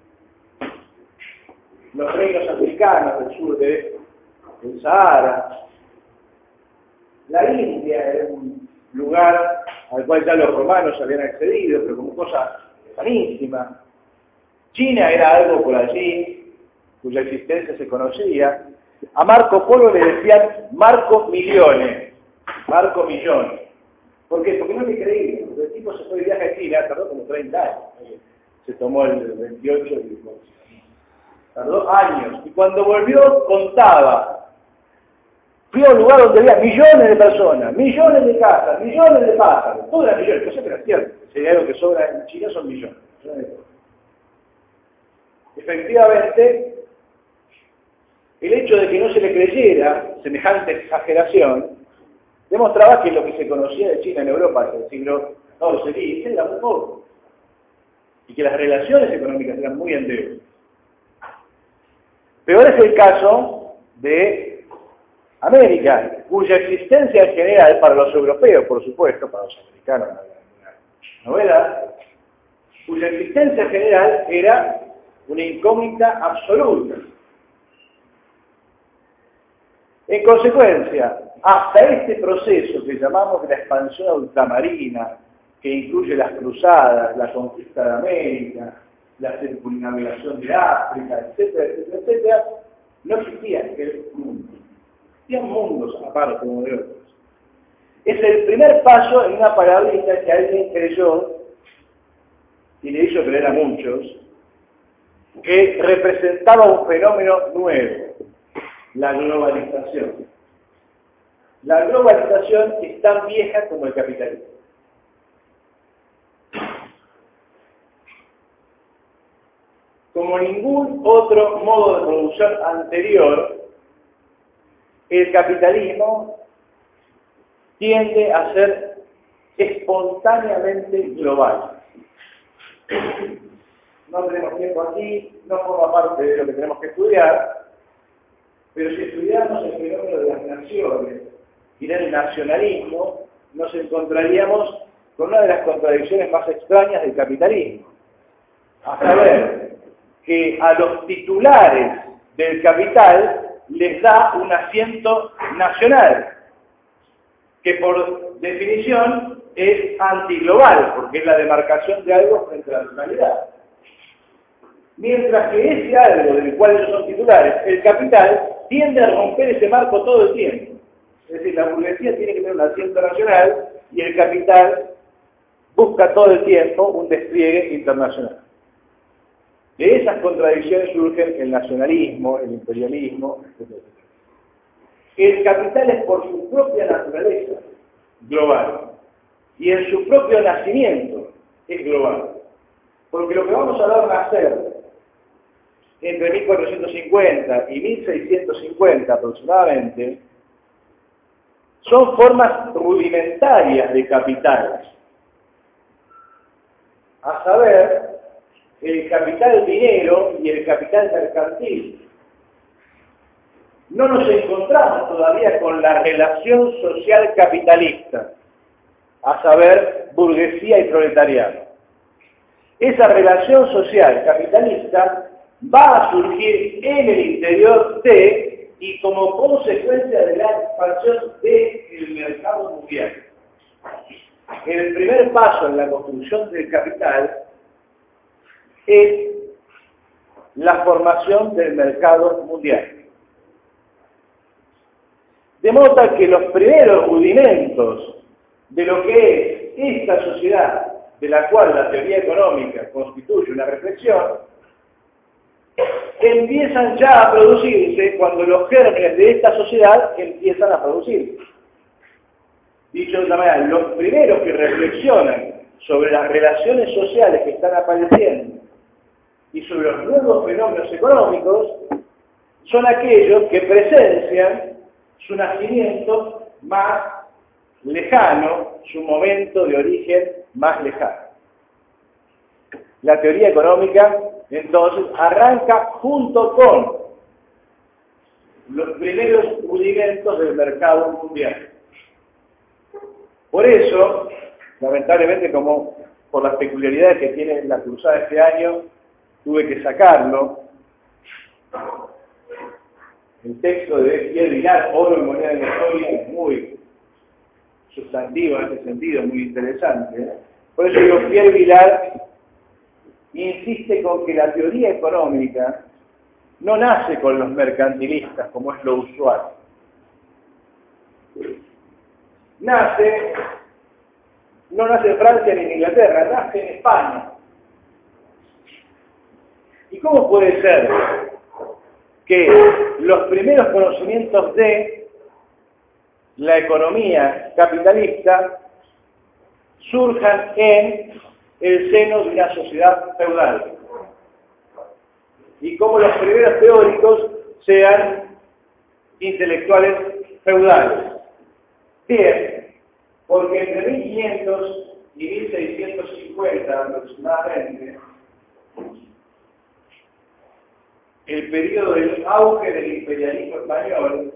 Los reinos africanos del sur de el Sahara, la India era un lugar al cual ya los romanos habían accedido, pero como cosa lejanísima. China era algo por allí, cuya existencia se conocía. A Marco Polo le decían Marco Millones, Marco Millones. ¿Por qué? Porque no le creían. El tipo se fue de viaje a China, tardó como treinta años. Se tomó el veintiocho y tardó años. Y cuando volvió, contaba. Fui a un lugar donde había millones de personas, millones de casas, millones de pájaros, todo era millones, cosa que era cierto. Si hay algo que sobra en China son millones. millones de Efectivamente, el hecho de que no se le creyera semejante exageración demostraba que lo que se conocía de China en Europa hacia el siglo catorce quince era muy poco y que las relaciones económicas eran muy endebles. Peor es el caso de América, cuya existencia en general, para los europeos, por supuesto, para los americanos, una novedad, cuya existencia en general era una incógnita absoluta. En consecuencia, hasta este proceso que llamamos de la expansión ultramarina, que incluye las cruzadas, la conquista de América, la circunnavegación de África, etcétera, etcétera, etcétera, no existía el mundo. Existían mundos aparte uno de otros. Es el primer paso en una palabrita que alguien creyó, y le hizo creer a muchos, que representaba un fenómeno nuevo, la globalización. La globalización es tan vieja como el capitalismo. Como ningún otro modo de producción anterior, el capitalismo tiende a ser espontáneamente global. No tenemos tiempo aquí, no forma parte de lo que tenemos que estudiar, pero si estudiamos el fenómeno de las naciones y del nacionalismo, nos encontraríamos con una de las contradicciones más extrañas del capitalismo. A saber, que a los titulares del capital les da un asiento nacional, que por definición es antiglobal, porque es la demarcación de algo frente a la totalidad. Mientras que ese algo del cual ellos son titulares, el capital, tiende a romper ese marco todo el tiempo. Es decir, la burguesía tiene que tener un asiento nacional y el capital busca todo el tiempo un despliegue internacional. De esas contradicciones surgen el nacionalismo, el imperialismo, etcétera. El capital es por su propia naturaleza global y en su propio nacimiento es global. Porque lo que vamos a dar nacer entre mil cuatrocientos cincuenta y mil seiscientos cincuenta aproximadamente son formas rudimentarias de capital. A saber, el capital dinero y el capital mercantil. No nos encontramos todavía con la relación social capitalista, a saber, burguesía y proletariado. Esa relación social capitalista va a surgir en el interior de y como consecuencia de la expansión del mercado mundial. El primer paso en la construcción del capital es la formación del mercado mundial. De modo tal que los primeros rudimentos de lo que es esta sociedad, de la cual la teoría económica constituye una reflexión, empiezan ya a producirse cuando los gérmenes de esta sociedad empiezan a producirse. Dicho de otra manera, los primeros que reflexionan sobre las relaciones sociales que están apareciendo y sobre los nuevos fenómenos económicos son aquellos que presencian su nacimiento más lejano, su momento de origen más lejano. La teoría económica, entonces, arranca junto con los primeros rudimentos del mercado mundial. Por eso, lamentablemente, como por las peculiaridades que tiene la cruzada este año, tuve que sacarlo. El texto de Pierre Vilar, Oro y moneda de la historia, es muy sustantivo en este sentido, muy interesante. Por eso digo, Pierre Vilar insiste con que la teoría económica no nace con los mercantilistas, como es lo usual. Nace, no nace en Francia ni en Inglaterra, nace en España. ¿Y cómo puede ser que los primeros conocimientos de la economía capitalista surjan en el seno de una sociedad feudal? Y cómo los primeros teóricos sean intelectuales feudales. Bien, porque entre mil quinientos y mil seiscientos cincuenta aproximadamente, el periodo del auge del imperialismo español,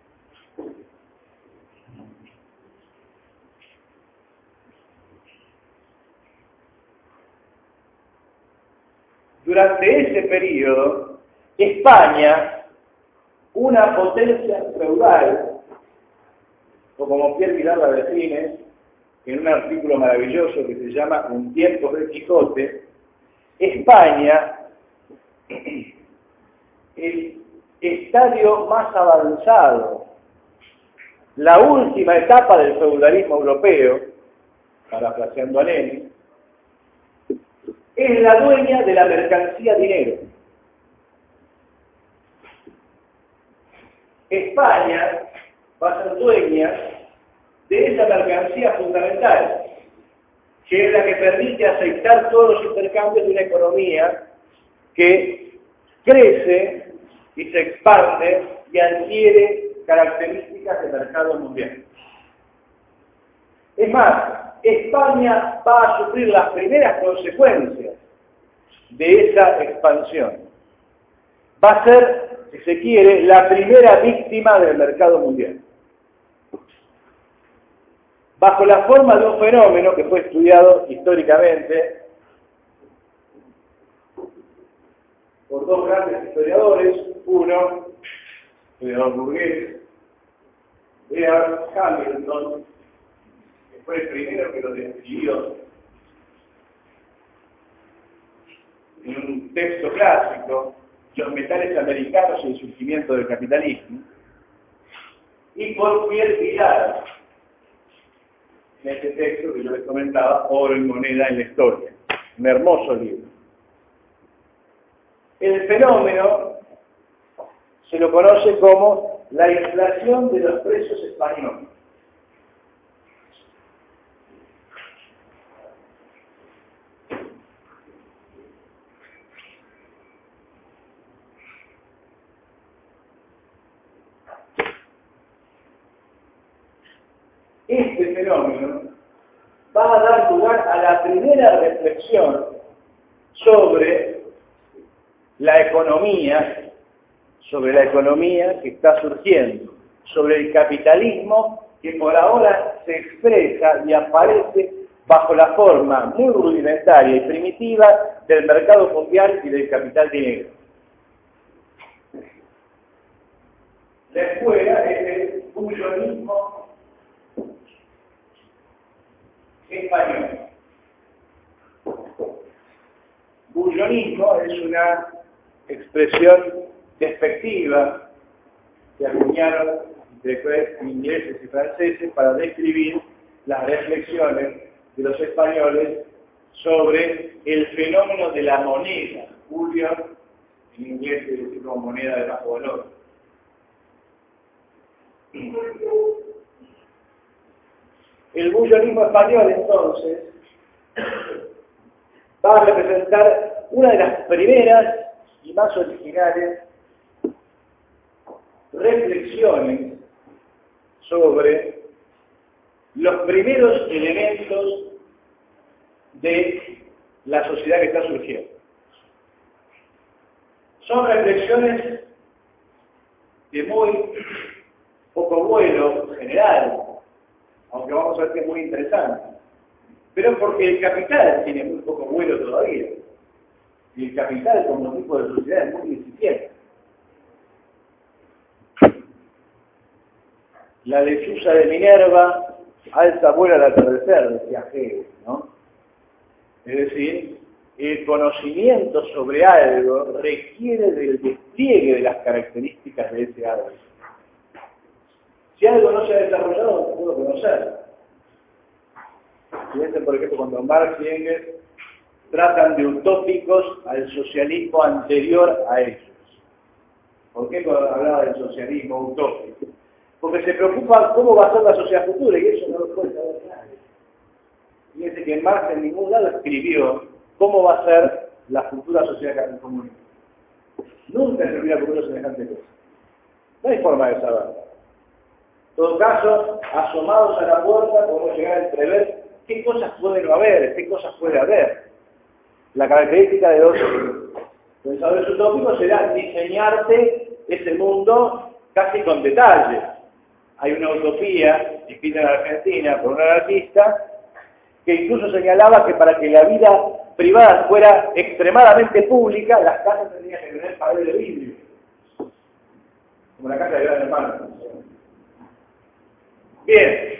durante ese periodo, España, una potencia feudal, o como Pierre Vilar la define, en un artículo maravilloso que se llama Un tiempo del Quijote, España, el estadio más avanzado, la última etapa del feudalismo europeo, parafraseando a Lenin, es la dueña de la mercancía dinero. España va a ser dueña de esa mercancía fundamental, que es la que permite aceptar todos los intercambios de una economía que crece y se expande y adquiere características de mercado mundial. Es más, España va a sufrir las primeras consecuencias de esa expansión. Va a ser, si se quiere, la primera víctima del mercado mundial. Bajo la forma de un fenómeno que fue estudiado históricamente por dos grandes historiadores, uno, historiador burgués, Edward Hamilton, que fue el primero que lo describió en un texto clásico, Los metales americanos y el surgimiento del capitalismo, y por Pierre Vilar, en este texto que yo les comentaba, Oro y moneda en la historia, un hermoso libro. El fenómeno se lo conoce como la inflación de los precios españoles. Este fenómeno va a dar lugar a la primera reflexión sobre la economía, sobre la economía que está surgiendo, sobre el capitalismo que por ahora se expresa y aparece bajo la forma muy rudimentaria y primitiva del mercado mundial y del capital dinero. La escuela es el bullonismo español. Bullonismo es una expresión despectiva que acuñaron después ingleses y franceses para describir las reflexiones de los españoles sobre el fenómeno de la moneda. Bullion, en inglés se dice como moneda de bajo valor. El bullonismo español, entonces, va a representar una de las primeras y más originales reflexiones sobre los primeros elementos de la sociedad que está surgiendo. Son reflexiones de muy poco vuelo general, aunque vamos a ver que es muy interesante. Pero porque el capital tiene muy poco vuelo todavía. Y el capital como tipo de sociedad es muy incipiente. La lechuza de Minerva alza vuelo al atardecer, decía Hegel, ¿no? Es decir, el conocimiento sobre algo requiere del despliegue de las características de ese algo. Si algo no se ha desarrollado, no se puede conocer. Fíjense, por ejemplo, cuando Marx y Engels tratan de utópicos al socialismo anterior a ellos. ¿Por qué hablaba del socialismo utópico? Porque se preocupan cómo va a ser la sociedad futura, y eso no lo puede saber nadie. Fíjense que Marx en ningún lado escribió cómo va a ser la futura sociedad comunista. Nunca se hubiera ocurrido semejante cosa. No hay forma de saberlo. En todo caso, asomados a la puerta, podemos llegar a entrever qué cosas puede no haber, qué cosas puede haber. La característica de los pensadores utópicos será diseñarte ese mundo casi con detalle. Hay una utopía escrita en Argentina por un anarquista que incluso señalaba que para que la vida privada fuera extremadamente pública, las casas tendrían que tener paredes de vidrio, como la casa de Gran Hermano. Bien,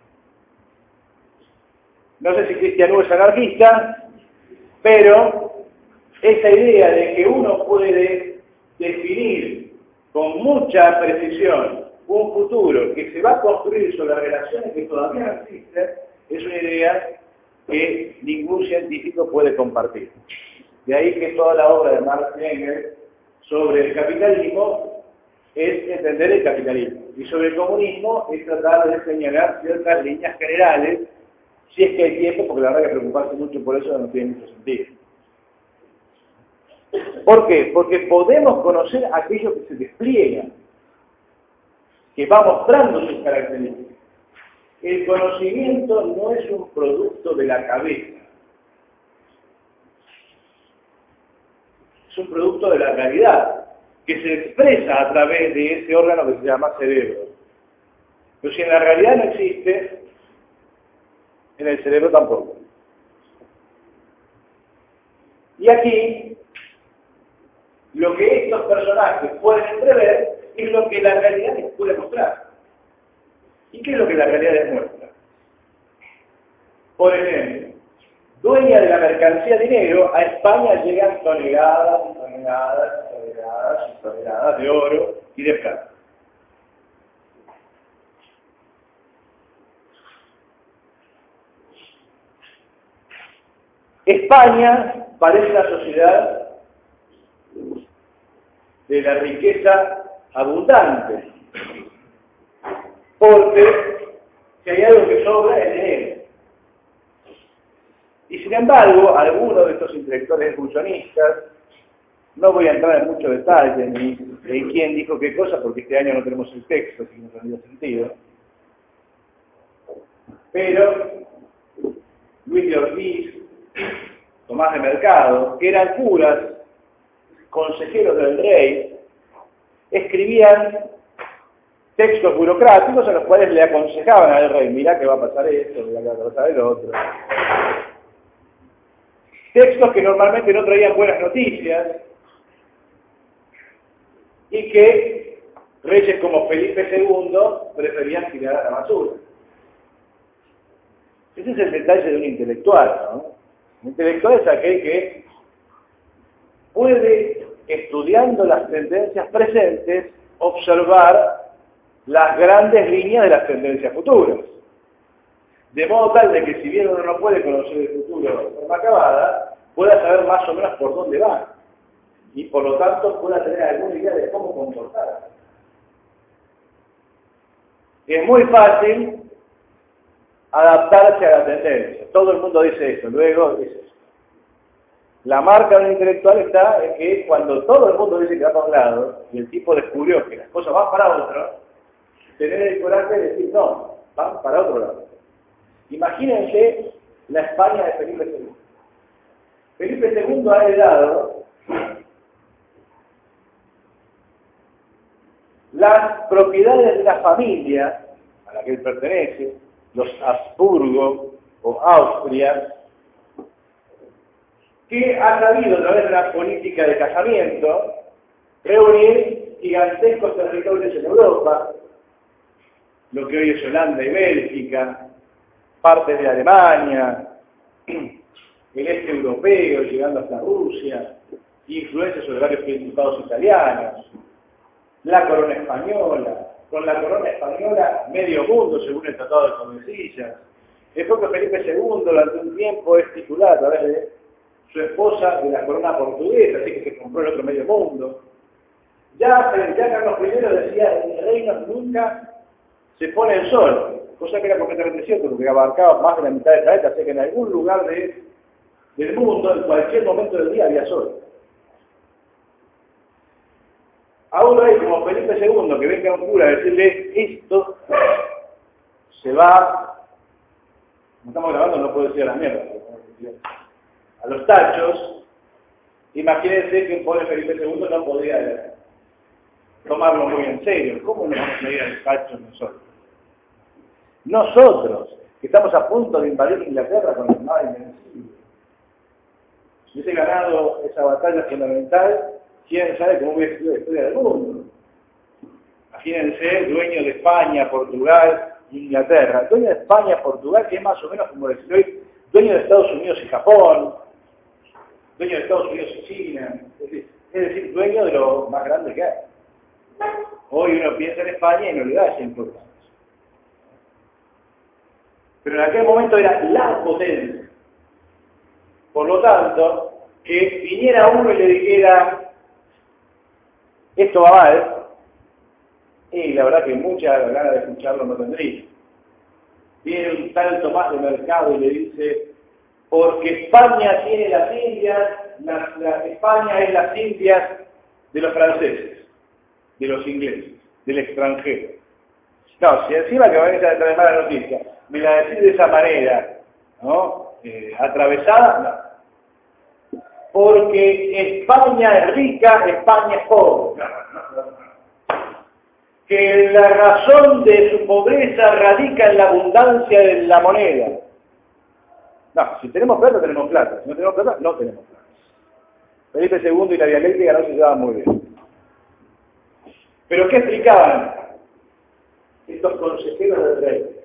no sé si Cristian Hugo es anarquista, pero esa idea de que uno puede definir con mucha precisión un futuro que se va a construir sobre relaciones que todavía no existen, es una idea que ningún científico puede compartir. De ahí que toda la obra de Marx y Engels sobre el capitalismo es entender el capitalismo. Y sobre el comunismo es tratar de señalar ciertas líneas generales, si es que hay tiempo, porque la verdad que preocuparse mucho por eso no tiene mucho sentido. ¿Por qué? Porque podemos conocer aquello que se despliega, que va mostrando sus características. El conocimiento no es un producto de la cabeza, es un producto de la realidad, que se expresa a través de ese órgano que se llama cerebro. Pero si en la realidad no existe, en el cerebro tampoco. Y aquí, lo que estos personajes pueden entrever es lo que la realidad les puede mostrar. ¿Y qué es lo que la realidad les muestra? Por ejemplo, dueña de la mercancía dinero, a España llegan toneladas y toneladas y toneladas y toneladas de oro y de plata. España parece una sociedad de la riqueza abundante. Porque si hay algo que sobra es dinero. Y sin embargo, algunos de estos intelectuales evolucionistas, no voy a entrar en mucho detalle ni en quién dijo qué cosa, porque este año no tenemos el texto, así que no tendría sentido. Pero Luis de Ortiz, Tomás de Mercado, que eran curas, consejeros del rey, escribían textos burocráticos a los cuales le aconsejaban al rey, mirá que va a pasar esto, mirá que va a pasar el otro. Textos que normalmente no traían buenas noticias y que reyes como Felipe segundo preferían tirar a la basura. Ese es el detalle de un intelectual, ¿no? Un intelectual es aquel que puede, estudiando las tendencias presentes, observar las grandes líneas de las tendencias futuras. De modo tal de que si bien uno no puede conocer el futuro de forma acabada, pueda saber más o menos por dónde va. Y por lo tanto pueda tener alguna idea de cómo comportarse. Es muy fácil adaptarse a la tendencia. Todo el mundo dice esto, luego dice eso. La marca de un intelectual está en que cuando todo el mundo dice que va para un lado, y el tipo descubrió que las cosas van para otro, tener el coraje de decir, no, van para otro lado. Imagínense la España de Felipe segundo. Felipe segundo ha heredado las propiedades de la familia a la que él pertenece, los Habsburgo o Austria, que ha sabido a través de una política de casamiento reunir gigantescos territorios en Europa, lo que hoy es Holanda y Bélgica, partes de Alemania, el este europeo llegando hasta Rusia, influencias sobre varios principados italianos, la corona española, con la corona española medio mundo según el Tratado de Tordesillas. El propio Felipe segundo durante un tiempo es titular a través de su esposa de la corona portuguesa, así que se compró el otro medio mundo. Ya, ya Carlos primero decía, en el reino nunca se pone el sol, cosa que era completamente cierto, porque abarcaba más de la mitad del planeta, así que en algún lugar de, del mundo, en cualquier momento del día había sol. A un rey como Felipe segundo, que venga un cura a decirle, esto se va, como estamos grabando no puedo decir a la mierda, a los tachos, imagínense que un pobre Felipe segundo no podría tomarlo muy en serio. ¿Cómo nos vamos a ir al tacho nosotros? Nosotros, que estamos a punto de invadir Inglaterra con la Armada Invencible. Si hubiese ganado esa batalla fundamental, ¿quién sabe cómo hubiese sido la historia del mundo? Imagínense, dueño de España, Portugal, Inglaterra. Dueño de España, Portugal, que es más o menos como decir hoy, dueño de Estados Unidos y Japón, dueño de Estados Unidos y China. Es decir, es decir, dueño de lo más grande que hay. Hoy uno piensa en España y no le da esa importancia. Pero en aquel momento era la potencia. Por lo tanto, que viniera uno y le dijera, esto va mal, y la verdad que mucha ganas de escucharlo no tendría. Viene un tal Tomás de Mercado y le dice, porque España tiene las Indias, la, la, España es las Indias de los franceses, de los ingleses, del extranjero. No, si encima que van a traer mala noticia, me la decís de esa manera, ¿no? Eh, atravesada, no. Porque España es rica, España es pobre. No, no, no, no. Que la razón de su pobreza radica en la abundancia de la moneda. No, si tenemos plata, tenemos plata. Si no tenemos plata, no tenemos plata. Felipe segundo y la dialéctica no se llevaban muy bien. ¿Pero qué explicaban estos consejeros del rey?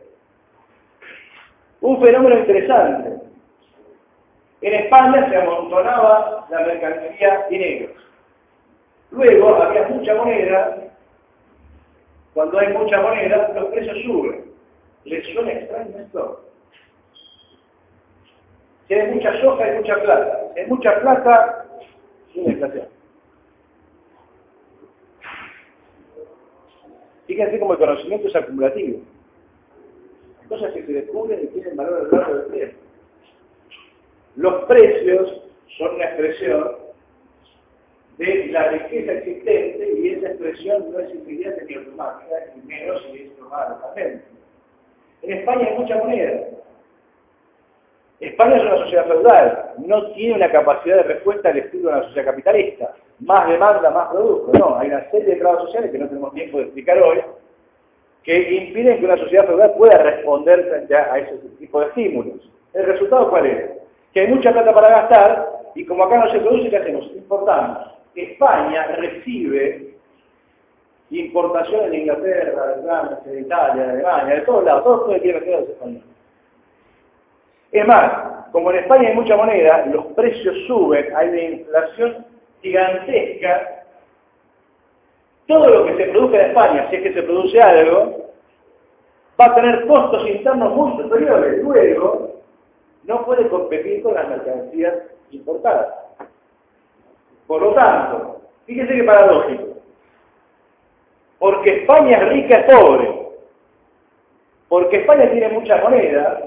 Un fenómeno interesante. En España se amontonaba la mercancía y negros. Luego había mucha moneda. Cuando hay mucha moneda, los precios suben. ¿Les suena extraño esto? Si hay mucha soja, hay mucha plata. Si hay mucha plata, sube la inflación. Fíjense cómo el conocimiento es acumulativo. Hay cosas que se descubren y tienen valor a lo largo del tiempo. Los precios son una expresión de la riqueza existente y esa expresión no es inmediata ni automática, y menos si es tomada localmente. En España hay mucha moneda. España es una sociedad feudal, no tiene una capacidad de respuesta al estilo de una sociedad capitalista. Más demanda, más producto. No, hay una serie de trabas sociales que no tenemos tiempo de explicar hoy, que impiden que una sociedad feudal pueda responder frente a, a ese tipo de estímulos. ¿El resultado cuál es? Que hay mucha plata para gastar y como acá no se produce, ¿qué hacemos? Importamos. España recibe importaciones de Inglaterra, de Francia, de Italia, de Alemania, de todos lados, todos los que quieren los españoles. Es más, como en España hay mucha moneda, los precios suben, hay una inflación gigantesca. Todo lo que se produce en España, si es que se produce algo, va a tener costos internos muy superiores. Luego, no puede competir con las mercancías importadas. Por lo tanto, fíjense qué paradójico. Porque España es rica, es pobre. Porque España tiene mucha moneda.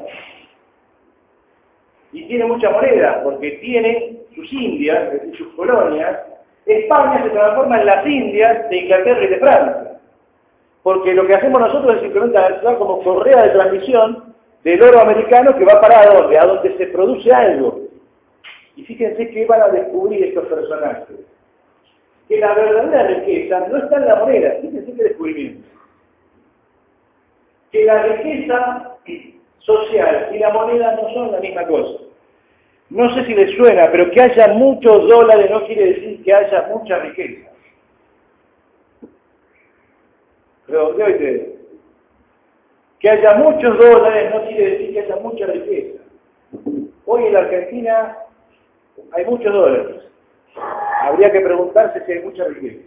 Y tiene mucha moneda porque tiene sus indias, es decir, sus colonias. España se transforma en las indias de Inglaterra y de Francia. Porque lo que hacemos nosotros es simplemente actuar como correa de transmisión del oro americano que va para a dónde, a donde se produce algo. Y fíjense que van a descubrir estos personajes. Que la verdadera riqueza no está en la moneda. Fíjense qué descubrimiento. Que la riqueza social y la moneda no son la misma cosa. No sé si les suena, pero que haya muchos dólares no quiere decir que haya mucha riqueza. Redondeo y te digo. Que haya muchos dólares no quiere decir que haya mucha riqueza. Hoy en la Argentina hay muchos dólares. Habría que preguntarse si hay mucha riqueza.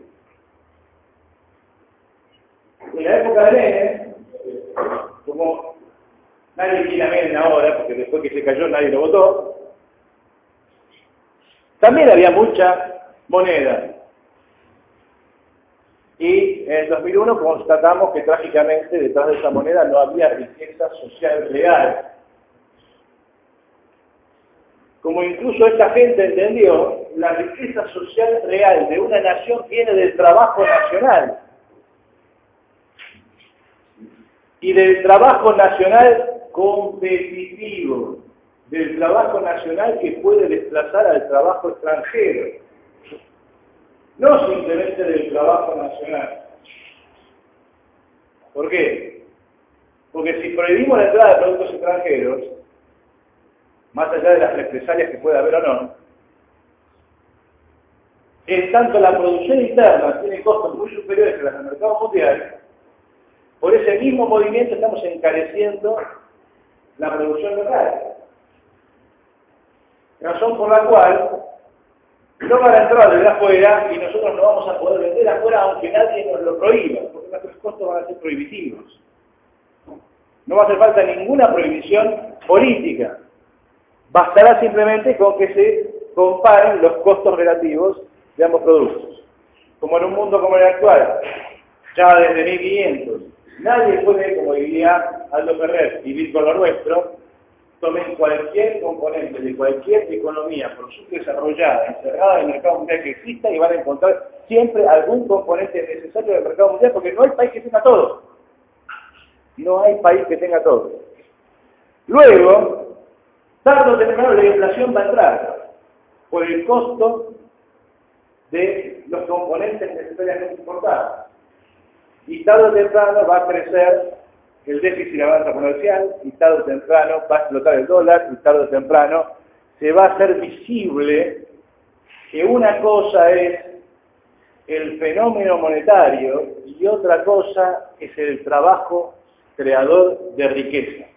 En la época de Menem, como nadie quiere a Menem ahora, porque después que se cayó nadie lo votó, también había mucha moneda. Y en el dos mil uno constatamos que trágicamente detrás de esa moneda no había riqueza social real. Como incluso esta gente entendió, la riqueza social real de una nación viene del trabajo nacional. Y del trabajo nacional competitivo. Del trabajo nacional que puede desplazar al trabajo extranjero. No simplemente del trabajo nacional. ¿Por qué? Porque si prohibimos la entrada de productos extranjeros, más allá de las represalias que pueda haber o no, en tanto la producción interna tiene costos muy superiores que las del mercado mundial, por ese mismo movimiento estamos encareciendo la producción local. Razón por la cual no van a entrar desde afuera y nosotros no vamos a poder vender afuera aunque nadie nos lo prohíba, porque nuestros costos van a ser prohibitivos. No va a hacer falta ninguna prohibición política. Bastará simplemente con que se comparen los costos relativos de ambos productos. Como en un mundo como el actual, ya desde mil quinientos, nadie puede, como diría Aldo Ferrer, vivir con lo nuestro. Tomen cualquier componente de cualquier economía por subdesarrollada, encerrada en el mercado mundial que exista y van a encontrar siempre algún componente necesario del mercado mundial porque no hay país que tenga todo. No hay país que tenga todo. Luego, tarde o temprano la inflación va a entrar por el costo de los componentes necesariamente importados. Y tarde o temprano va a crecer el déficit de la balanza comercial, y tarde o temprano va a explotar el dólar, y tarde o temprano se va a hacer visible que una cosa es el fenómeno monetario y otra cosa es el trabajo creador de riqueza.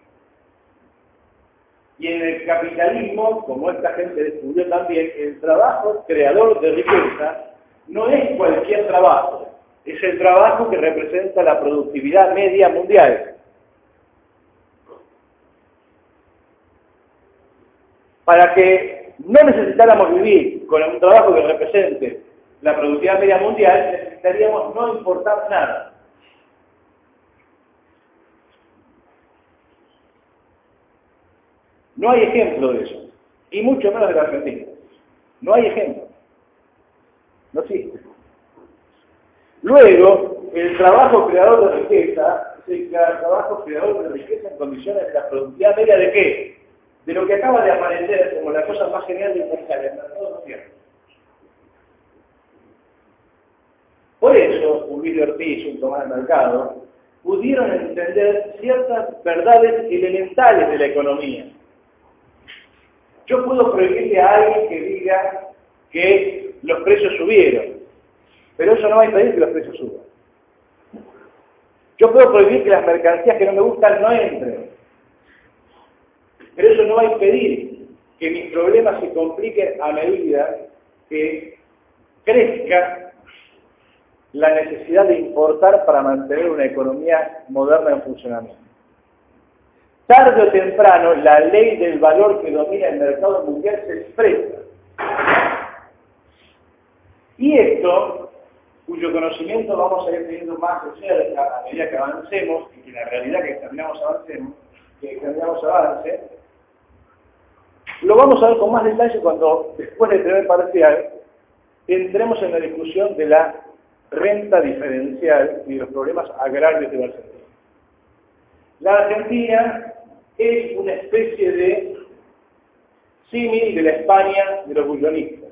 Y en el capitalismo, como esta gente descubrió también, el trabajo creador de riqueza no es cualquier trabajo, es el trabajo que representa la productividad media mundial. Para que no necesitáramos vivir con un trabajo que represente la productividad media mundial, necesitaríamos no importar nada. No hay ejemplo de eso, y mucho menos de la Argentina. No hay ejemplo. No existe. Luego, el trabajo creador de riqueza, es el trabajo creador de riqueza en condiciones de la productividad media de qué? De lo que acaba de aparecer como la cosa más genial del mercado, el mercado mundial. Por eso, un Luis de Ortiz, un Tomás del Mercado, pudieron entender ciertas verdades elementales de la economía. Yo puedo prohibirle a alguien que diga que los precios subieron, pero eso no va a impedir que los precios suban. Yo puedo prohibir que las mercancías que no me gustan no entren, pero eso no va a impedir que mis problemas se compliquen a medida que crezca la necesidad de importar para mantener una economía moderna en funcionamiento. Tarde o temprano, la ley del valor que domina el mercado mundial se expresa. Y esto, cuyo conocimiento vamos a ir teniendo más de cerca a medida que avancemos, y que la realidad que examinamos avancemos, que examinamos avance, lo vamos a ver con más detalle cuando, después del primer parcial, entremos en la discusión de la renta diferencial y los problemas agrarios de la Argentina. La Argentina es una especie de símil de la España de los bullonistas.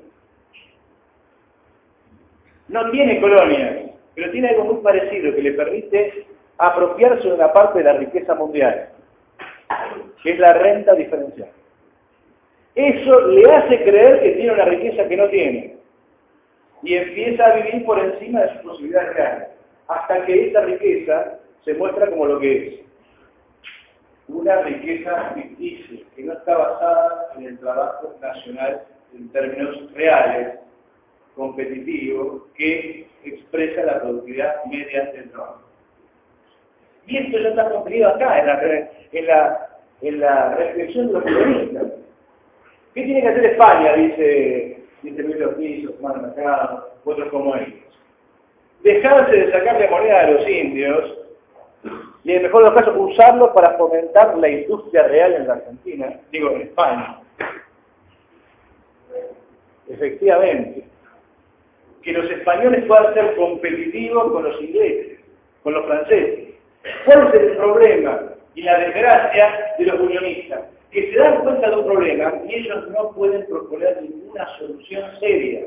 No tiene colonias, pero tiene algo muy parecido que le permite apropiarse de una parte de la riqueza mundial, que es la renta diferencial. Eso le hace creer que tiene una riqueza que no tiene y empieza a vivir por encima de sus posibilidades reales, hasta que esa riqueza se muestra como lo que es. Una riqueza ficticia, que no está basada en el trabajo nacional en términos reales, competitivo, que expresa la productividad media del trabajo. Y esto ya está contenido acá, en la, en la, en la reflexión de los economistas. ¿Qué tiene que hacer España? Dice, dice Luis de Ortiz, Tomás del Mercado, otros como ellos. Dejarse de sacarle moneda a los indios y, en el mejor de los casos, usarlo para fomentar la industria real en la Argentina, digo, en España. Efectivamente. Que los españoles puedan ser competitivos con los ingleses, con los franceses. ¿Cuál es el problema y la desgracia de los unionistas? Que se dan cuenta de un problema y ellos no pueden proponer ninguna solución seria.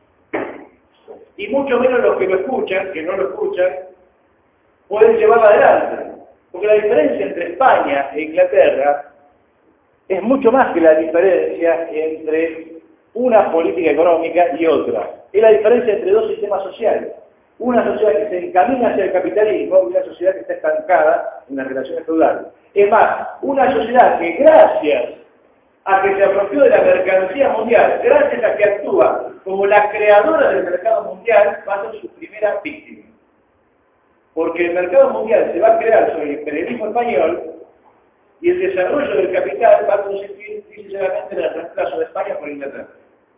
Y mucho menos los que lo escuchan, que no lo escuchan, pueden llevarlo adelante. Porque la diferencia entre España e Inglaterra es mucho más que la diferencia entre una política económica y otra. Es la diferencia entre dos sistemas sociales. Una sociedad que se encamina hacia el capitalismo y una sociedad que está estancada en las relaciones feudales. Es más, una sociedad que gracias a que se apropió de la mercancía mundial, gracias a que actúa como la creadora del mercado mundial, va a ser su primera víctima. Porque el mercado mundial se va a crear sobre el imperialismo español y el desarrollo del capital va a consistir sinceramente en el reemplazo de España por Inglaterra.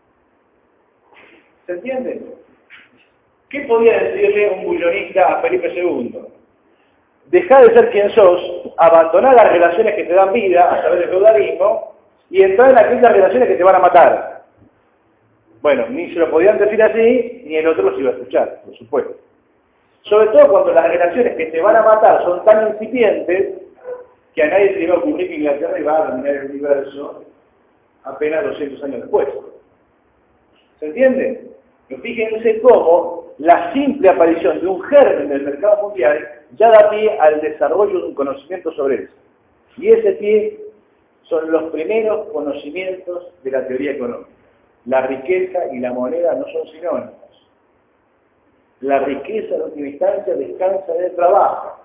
¿Se entiende? ¿Qué podía decirle un bullonista a Felipe segundo? Dejá de ser quien sos, abandonar las relaciones que te dan vida a través del feudalismo y entrar en aquellas relaciones que te van a matar. Bueno, ni se lo podían decir así, ni el otro los iba a escuchar, por supuesto. Sobre todo cuando las relaciones que te van a matar son tan incipientes que a nadie se le va a ocurrir que Inglaterra iba a dominar el universo apenas doscientos años después. ¿Se entiende? Pero fíjense cómo la simple aparición de un germen del mercado mundial ya da pie al desarrollo de un conocimiento sobre eso. Y ese pie son los primeros conocimientos de la teoría económica. La riqueza y la moneda no son sinónimos. La riqueza, en última instancia, descansa en el trabajo.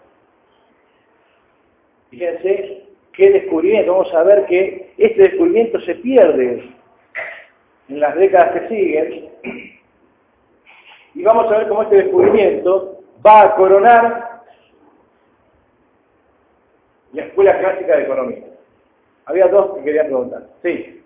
Fíjense qué descubrimiento. Vamos a ver que este descubrimiento se pierde en las décadas que siguen. Y vamos a ver cómo este descubrimiento va a coronar la escuela clásica de economía. Había dos que querían preguntar. Sí.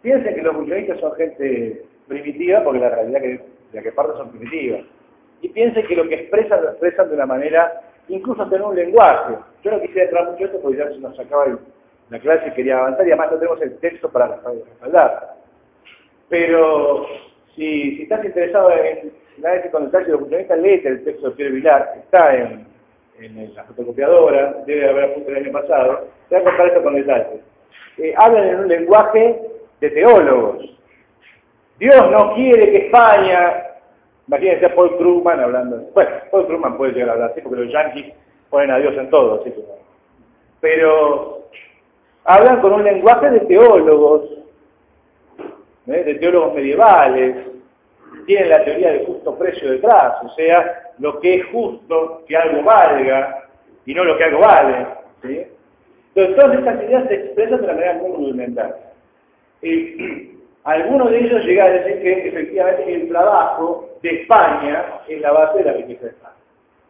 piensen que los buchonistas son gente primitiva, porque la realidad que, de la que parten son primitivas. Y piensen que lo que expresan, lo expresan de una manera, incluso tener un lenguaje. Yo no quisiera entrar mucho en esto porque ya se nos acaba el, la clase y quería avanzar, y además no tenemos el texto para respaldar. Pero si, si estás interesado en la análisis con detalle de los buchonistas, léete el texto de Pierre Vilar, que está en, en la fotocopiadora, debe haber apuntado el año pasado, te voy a contar esto con detalle. Eh, hablan en un lenguaje de teólogos. Dios no quiere que España, imagínense a Paul Krugman hablando, bueno, Paul Krugman puede llegar a hablar así porque los yanquis ponen a Dios en todo, así que no. Pero hablan con un lenguaje de teólogos, ¿eh? De teólogos medievales, tienen la teoría del justo precio detrás, o sea, lo que es justo que algo valga y no lo que algo vale, ¿sí? Entonces todas estas ideas se expresan de una manera muy rudimental. Eh, Algunos de ellos llegan a decir que efectivamente el trabajo de España es la base de la riqueza de España.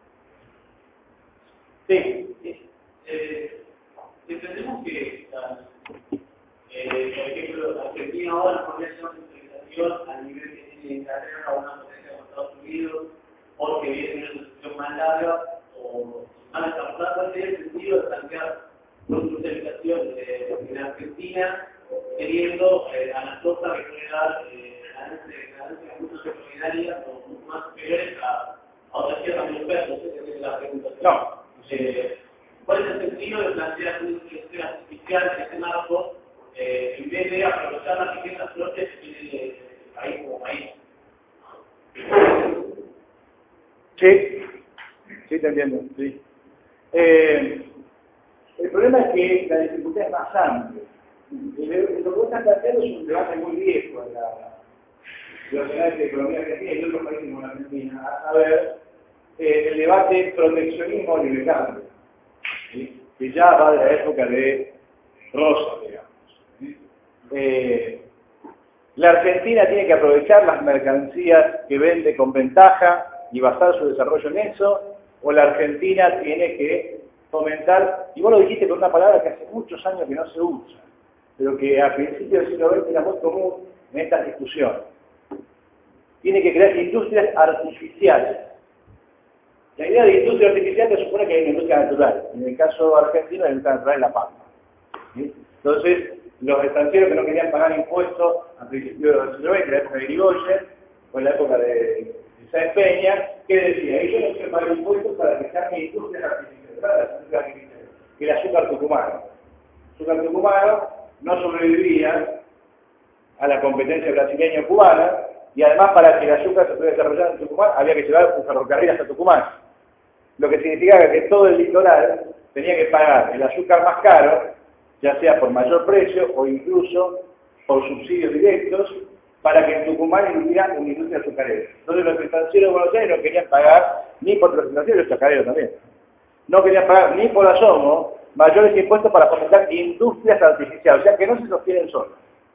Sí. Eh, entendemos que, eh, por ejemplo, Argentina ahora podría ser una integración a nivel que tiene Inglaterra o una potencia con Estados Unidos, porque viene una situación más larga o más desarrollada. ¿Cuál sería el sentido de plantear una industrialización eh, en Argentina, queriendo eh, a las cosas que puede dar eh, ganancias mucho extraordinarias o mucho más superiores a, a otras tierras europeas? No sé si es la pregunta. No. Eh, ¿Cuál es el sentido de plantear una industria artificial en este marco eh, en vez de aprovechar las riquezas propias que tiene el país como país? Sí, sí, te entiendo, sí. Eh, el problema es que la dificultad es más amplia. Lo que están planteando es un debate muy viejo en la, los canales de economía argentina y otros países como la Argentina, a saber, eh, el debate proteccionismo o libre cambio, ¿sí? Que ya va de la época de Rosa, digamos. ¿Sí? Eh, la Argentina tiene que aprovechar las mercancías que vende con ventaja y basar su desarrollo en eso, o la Argentina tiene que fomentar, y vos lo dijiste con una palabra que hace muchos años que no se usa, pero que a principios del siglo veinte era muy común en estas discusiones. Tiene que crear industrias artificiales. La idea de industria artificial te supone que hay una industria natural. En el caso argentino, la industria natural es la pampa. ¿Sí? Entonces, los extranjeros que no querían pagar impuestos a principios del siglo veinte, en la época de Irigoyen, o en la época de, de Sáenz Peña, que decía, yo no quiero pagar impuestos para que sean industrias artificiales, que el azúcar tucumano. El azúcar tucumano no sobrevivía a la competencia brasileña o cubana, y además para que el azúcar se pudiera desarrollar en Tucumán había que llevar un ferrocarril hasta Tucumán. Lo que significaba que todo el litoral tenía que pagar el azúcar más caro, ya sea por mayor precio o incluso por subsidios directos, para que en Tucumán hubiera una industria azucarera. Entonces los estancieros de Buenos Aires no querían pagar, ni por los estancieros y los chacareros también, no querían pagar ni por asomo mayores impuestos para fomentar industrias artificiales, o sea que no se sostienen solos.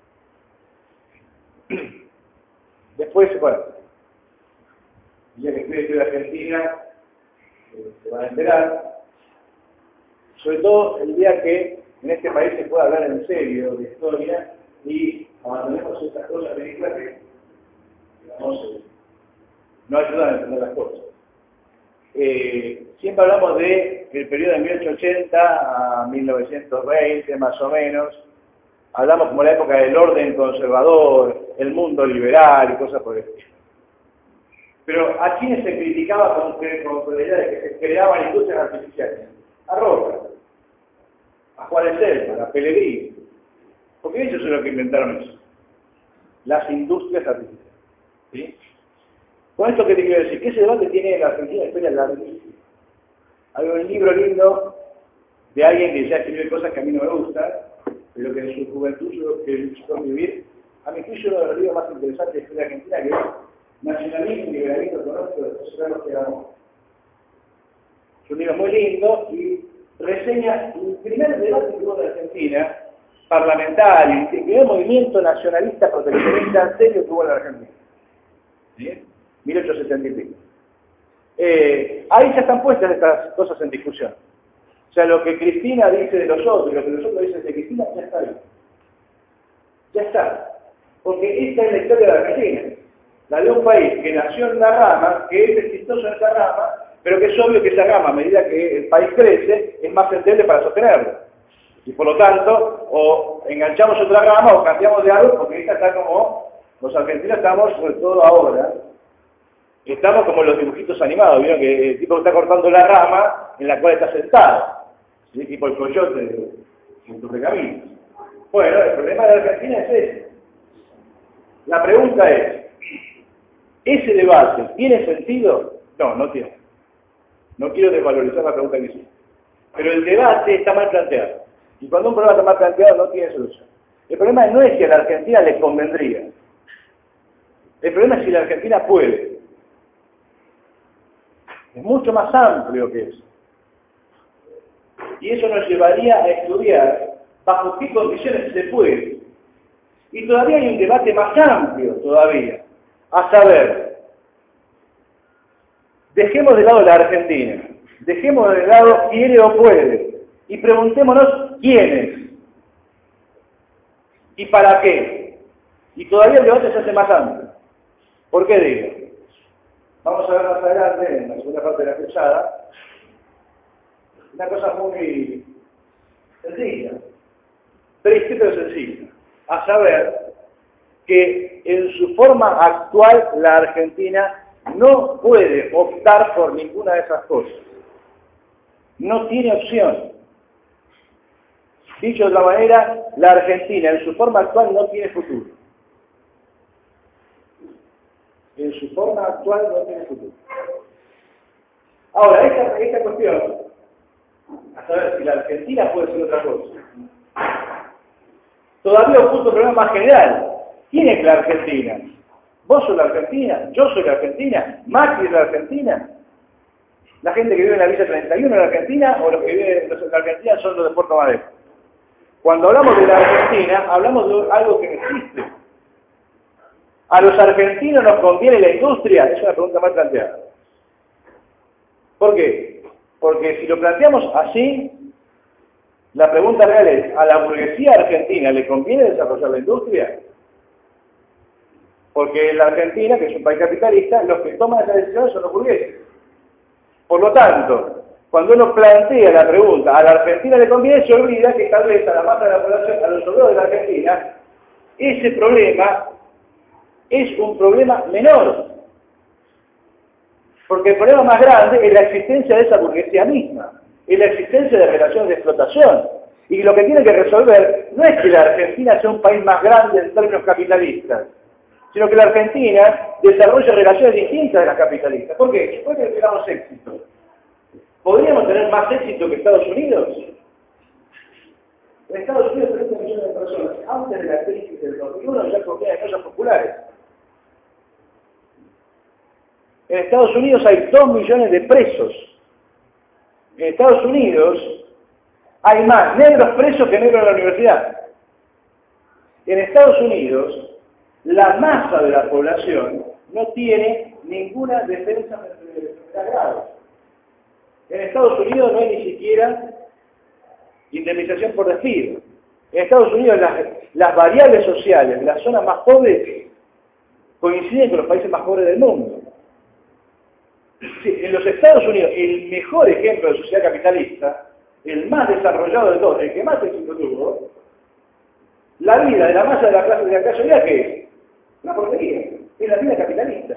Después, bueno, el día que esté de Argentina, eh, se van a enterar, sobre todo el día que en este país se pueda hablar en serio de historia y abandonemos estas cosas películas que, digamos, eh, no ayudan a entender las cosas. Eh, siempre hablamos de el periodo de mil ochocientos ochenta a mil novecientos veinte, más o menos. Hablamos como la época del orden conservador, el mundo liberal y cosas por el estilo. Pero ¿a quiénes se criticaba con, con la idea de que se creaban industrias artificiales? A Roca, a Juárez Selman, a Pellegrini. Porque ellos son los que inventaron eso. Las industrias artificiales. ¿Sí? Con esto, ¿qué te quiero decir? Que ese debate tiene en la Argentina historia larguísima. Hay un libro lindo de alguien que ya escribe cosas que a mí no me gustan, pero que en su juventud yo que luchó vivir. A mi juicio, uno de los libros más interesantes de la historia argentina, que es Nacionalismo y Liberalismo Económico de José Carlos Queramón. Es un libro muy lindo y reseña el primer debate que hubo en Argentina, parlamentario, el primer movimiento nacionalista proteccionista serio que hubo en la Argentina. ¿Sí? mil ochocientos setenta y pico. Eh, ahí ya están puestas estas cosas en discusión. O sea, lo que Cristina dice de los otros y lo que los otros dicen de Cristina, ya está ahí. Ya está. Porque esta es la historia de la Argentina. La de un país que nació en una rama, que es exitoso en esa rama, pero que es obvio que esa rama, a medida que el país crece, es más endeble para sostenerlo. Y por lo tanto, o enganchamos otra rama o cambiamos de árbol, porque esta está como, los argentinos estamos, sobre todo ahora, estamos como los dibujitos animados, ¿vieron? Que el tipo está cortando la rama en la cual está sentado, ¿sí? Tipo el coyote en tu recamino. Bueno, el problema de la Argentina es ese. La pregunta es, ¿ese debate tiene sentido? No, no tiene. No quiero desvalorizar la pregunta que hice. Pero el debate está mal planteado. Y cuando un problema está mal planteado no tiene solución. El problema no es que a la Argentina le convendría. El problema es si la Argentina puede. Es mucho más amplio que eso. Y eso nos llevaría a estudiar bajo qué condiciones se puede. Y todavía hay un debate más amplio todavía. A saber, dejemos de lado la Argentina. Dejemos de lado quiere o puede. Y preguntémonos quiénes. ¿Y para qué? Y todavía el debate se hace más amplio. ¿Por qué digo? Vamos a ver más adelante, en la segunda parte de la cruzada, una cosa muy sencilla, triste pero sencilla, a saber que en su forma actual la Argentina no puede optar por ninguna de esas cosas. No tiene opción. Dicho de otra manera, la Argentina en su forma actual no tiene futuro. En su forma actual no tiene futuro. Ahora, esta, esta cuestión, a saber si la Argentina puede ser otra cosa, todavía oculta un problema más general. ¿Quién es la Argentina? ¿Vos sos la Argentina? ¿Yo soy la Argentina? ¿Macri es la Argentina? ¿La gente que vive en la Villa treinta y uno es la Argentina? ¿O los que viven en la Argentina son los de Puerto Madero? Cuando hablamos de la Argentina, hablamos de algo que no existe. ¿A los argentinos nos conviene la industria? Es una pregunta mal planteada. ¿Por qué? Porque si lo planteamos así, la pregunta real es, ¿a la burguesía argentina le conviene desarrollar la industria? Porque en la Argentina, que es un país capitalista, los que toman esas decisiones son los burgueses. Por lo tanto, cuando uno plantea la pregunta, ¿a la Argentina le conviene? Se olvida que tal vez a la masa de la población, a los obreros de la Argentina, ese problema es un problema menor. Porque el problema más grande es la existencia de esa burguesía misma, es la existencia de relaciones de explotación. Y lo que tiene que resolver no es que la Argentina sea un país más grande en términos capitalistas, sino que la Argentina desarrolle relaciones distintas de las capitalistas. ¿Por qué? Después de que tengamos éxito, ¿podríamos tener más éxito que Estados Unidos? En Estados Unidos, treinta millones de personas, antes de la crisis del dos mil uno, ya comían en ollas populares. En Estados Unidos hay dos millones de presos. En Estados Unidos hay más negros presos que negros en la universidad. En Estados Unidos, la masa de la población no tiene ninguna defensa frente a enfermedad grave. En Estados Unidos no hay ni siquiera indemnización por despido. En Estados Unidos las, las variables sociales de las zonas más pobres coinciden con los países más pobres del mundo. Sí, en los Estados Unidos, el mejor ejemplo de sociedad capitalista, el más desarrollado de todos, el que más éxito tuvo, la vida de la masa de la clase de la clase obrera, ¿qué es? Una porquería. Es la vida capitalista.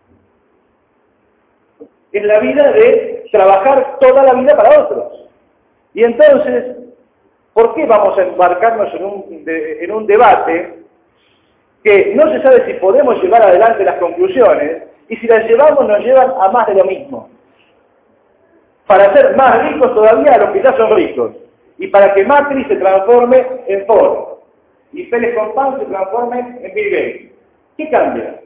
Es la vida de trabajar toda la vida para otros. Y entonces, ¿por qué vamos a embarcarnos en un, de, en un debate que no se sabe si podemos llevar adelante las conclusiones, y si las llevamos nos llevan a más de lo mismo? Para ser más ricos todavía a los que ya son ricos, y para que Macri se transforme en Ford, y Pérez Compán se transforme en Bill Gates. ¿Qué cambia?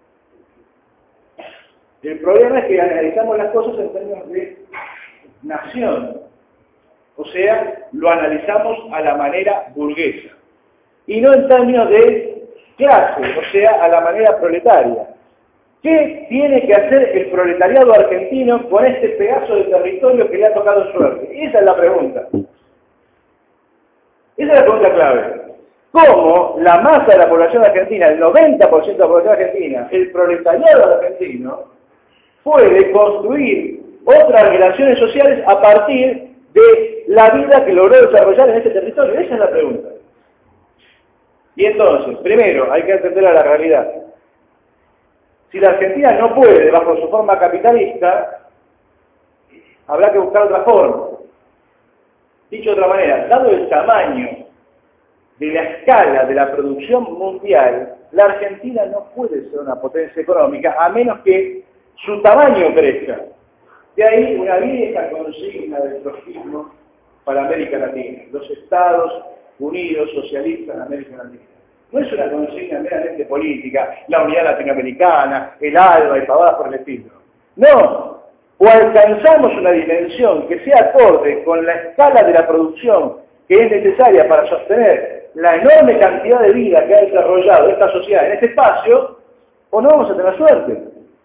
El problema es que analizamos las cosas en términos de nación. O sea, lo analizamos a la manera burguesa. Y no en términos de clase, o sea, a la manera proletaria. ¿Qué tiene que hacer el proletariado argentino con este pedazo de territorio que le ha tocado en suerte? Esa es la pregunta. Esa es la pregunta clave. cómo la masa de la población argentina, el noventa por ciento de la población argentina, el proletariado argentino, puede construir otras relaciones sociales a partir de la vida que logró desarrollar en este territorio. Esa es la pregunta. Y entonces, primero, hay que atender a la realidad. Si la Argentina no puede, bajo su forma capitalista, habrá que buscar otra forma. Dicho de otra manera, dado el tamaño de la escala de la producción mundial, la Argentina no puede ser una potencia económica a menos que su tamaño crezca. De ahí una vieja consigna del trotskismo para América Latina, los Estados Unidos socialistas de América Latina. No es una consigna meramente política, la unidad latinoamericana, el ALBA y pavadas por el estilo. No, o alcanzamos una dimensión que sea acorde con la escala de la producción que es necesaria para sostener la enorme cantidad de vida que ha desarrollado esta sociedad en este espacio, o no vamos a tener suerte.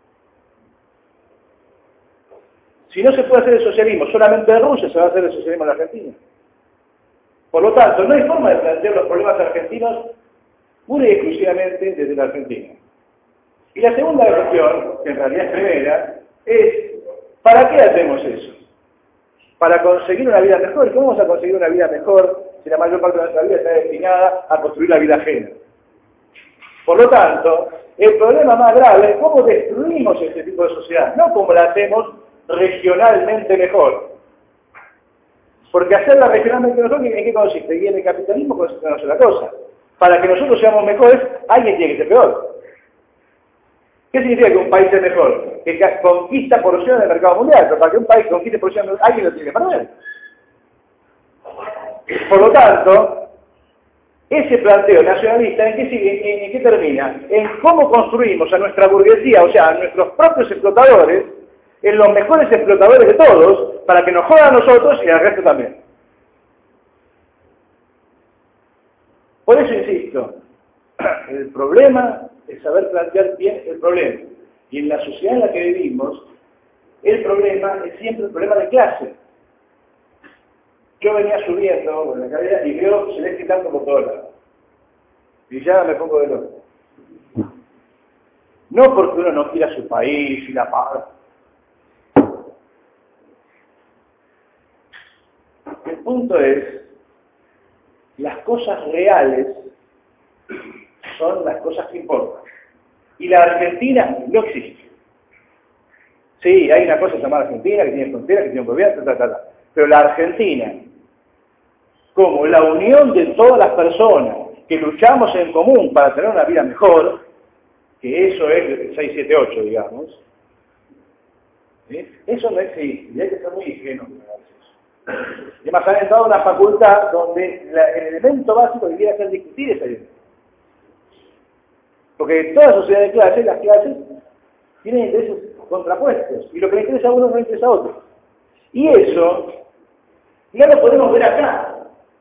Si no se puede hacer el socialismo solamente en Rusia, se va a hacer el socialismo en la Argentina. Por lo tanto, no hay forma de plantear los problemas argentinos pura y exclusivamente desde la Argentina. Y la segunda cuestión, que en realidad es primera, es ¿para qué hacemos eso? Para conseguir una vida mejor. ¿Cómo vamos a conseguir una vida mejor si la mayor parte de nuestra vida está destinada a construir la vida ajena? Por lo tanto, el problema más grave es cómo destruimos este tipo de sociedad, no cómo la hacemos regionalmente mejor. Porque hacerla regionalmente mejor, ¿en qué consiste? Y en el capitalismo consiste en una sola cosa. Para que nosotros seamos mejores, alguien tiene que ser peor. ¿Qué significa que un país es mejor? Que conquista porciones del mercado mundial, pero para que un país conquiste porciones, alguien lo tiene que perder. Por lo tanto, ese planteo nacionalista, ¿en qué, sigue, en, en qué termina? En cómo construimos a nuestra burguesía, o sea, a nuestros propios explotadores, en los mejores explotadores de todos, para que nos jodan a nosotros y al resto también. Por eso insisto, el problema es saber plantear bien el problema. Y en la sociedad en la que vivimos, el problema es siempre el problema de clase. Yo venía subiendo por la escalera y veo celeste tanto por todos lados. Y ya me pongo de loco. No porque uno no quiera su país y la paz. El punto es, las cosas reales son las cosas que importan. Y la Argentina no existe. Sí, hay una cosa llamada Argentina, que tiene fronteras, que tiene un gobierno, ta, ta, ta. Pero la Argentina, como la unión de todas las personas que luchamos en común para tener una vida mejor, que eso es el seis siete ocho, digamos, ¿sí? Eso no existe, y hay que ser muy ingenuo. Y además han entrado a una facultad donde la, el elemento básico que quiere hacer discutir esa idea. Porque en toda sociedad de clases, las clases tienen intereses contrapuestos, y lo que le interesa a uno no le interesa a otro. Y eso no lo podemos ver acá.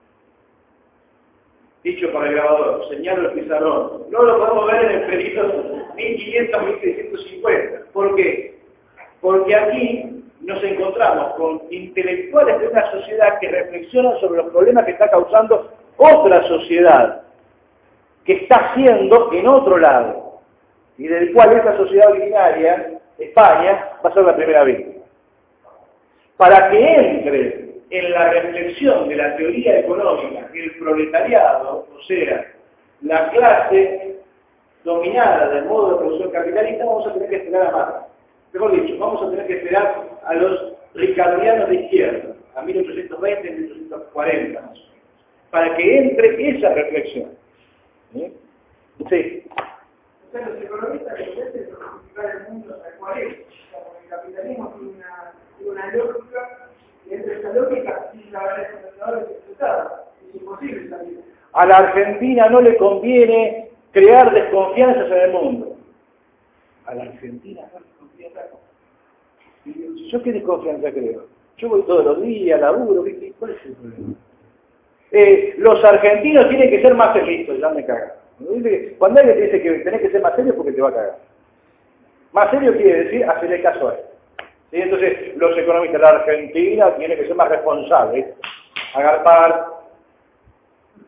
Dicho por el grabador, señalo el pizarrón. No lo podemos ver en el periodo mil quinientos a mil seiscientos cincuenta. ¿Por qué? Porque aquí nos encontramos con intelectuales de una sociedad que reflexionan sobre los problemas que está causando otra sociedad, que está haciendo en otro lado, y del cual esa sociedad originaria, España, va a ser la primera víctima. Para que entre en la reflexión de la teoría económica el proletariado, o sea, la clase dominada del modo de producción capitalista, vamos a tener que esperar a Marx. Mejor dicho, vamos a tener que esperar a los ricardianos de izquierda, a mil ochocientos veinte, mil ochocientos cuarenta más o menos, para que entre esa reflexión. ¿Sí? Sí. O sea, los economistas lo que hacen es justificar el mundo tal cual es. O sea, porque el capitalismo tiene una, tiene una lógica, y dentro de esa lógica, sin saber explotadores explotados. Es imposible salir. A la Argentina no le conviene crear desconfianzas en el mundo. A la Argentina no le conviene crear. ¿Yo qué desconfianza creo? Yo voy todos los días, laburo, ¿qué? ¿Cuál es el problema? Eh, los argentinos tienen que ser más felices, ya me cagan. Cuando alguien te dice que tenés que ser más serio, porque te va a cagar. Más serio quiere decir hacerle caso a él. ¿Sí? Entonces, los economistas de la Argentina tienen que ser más responsables, agarpar.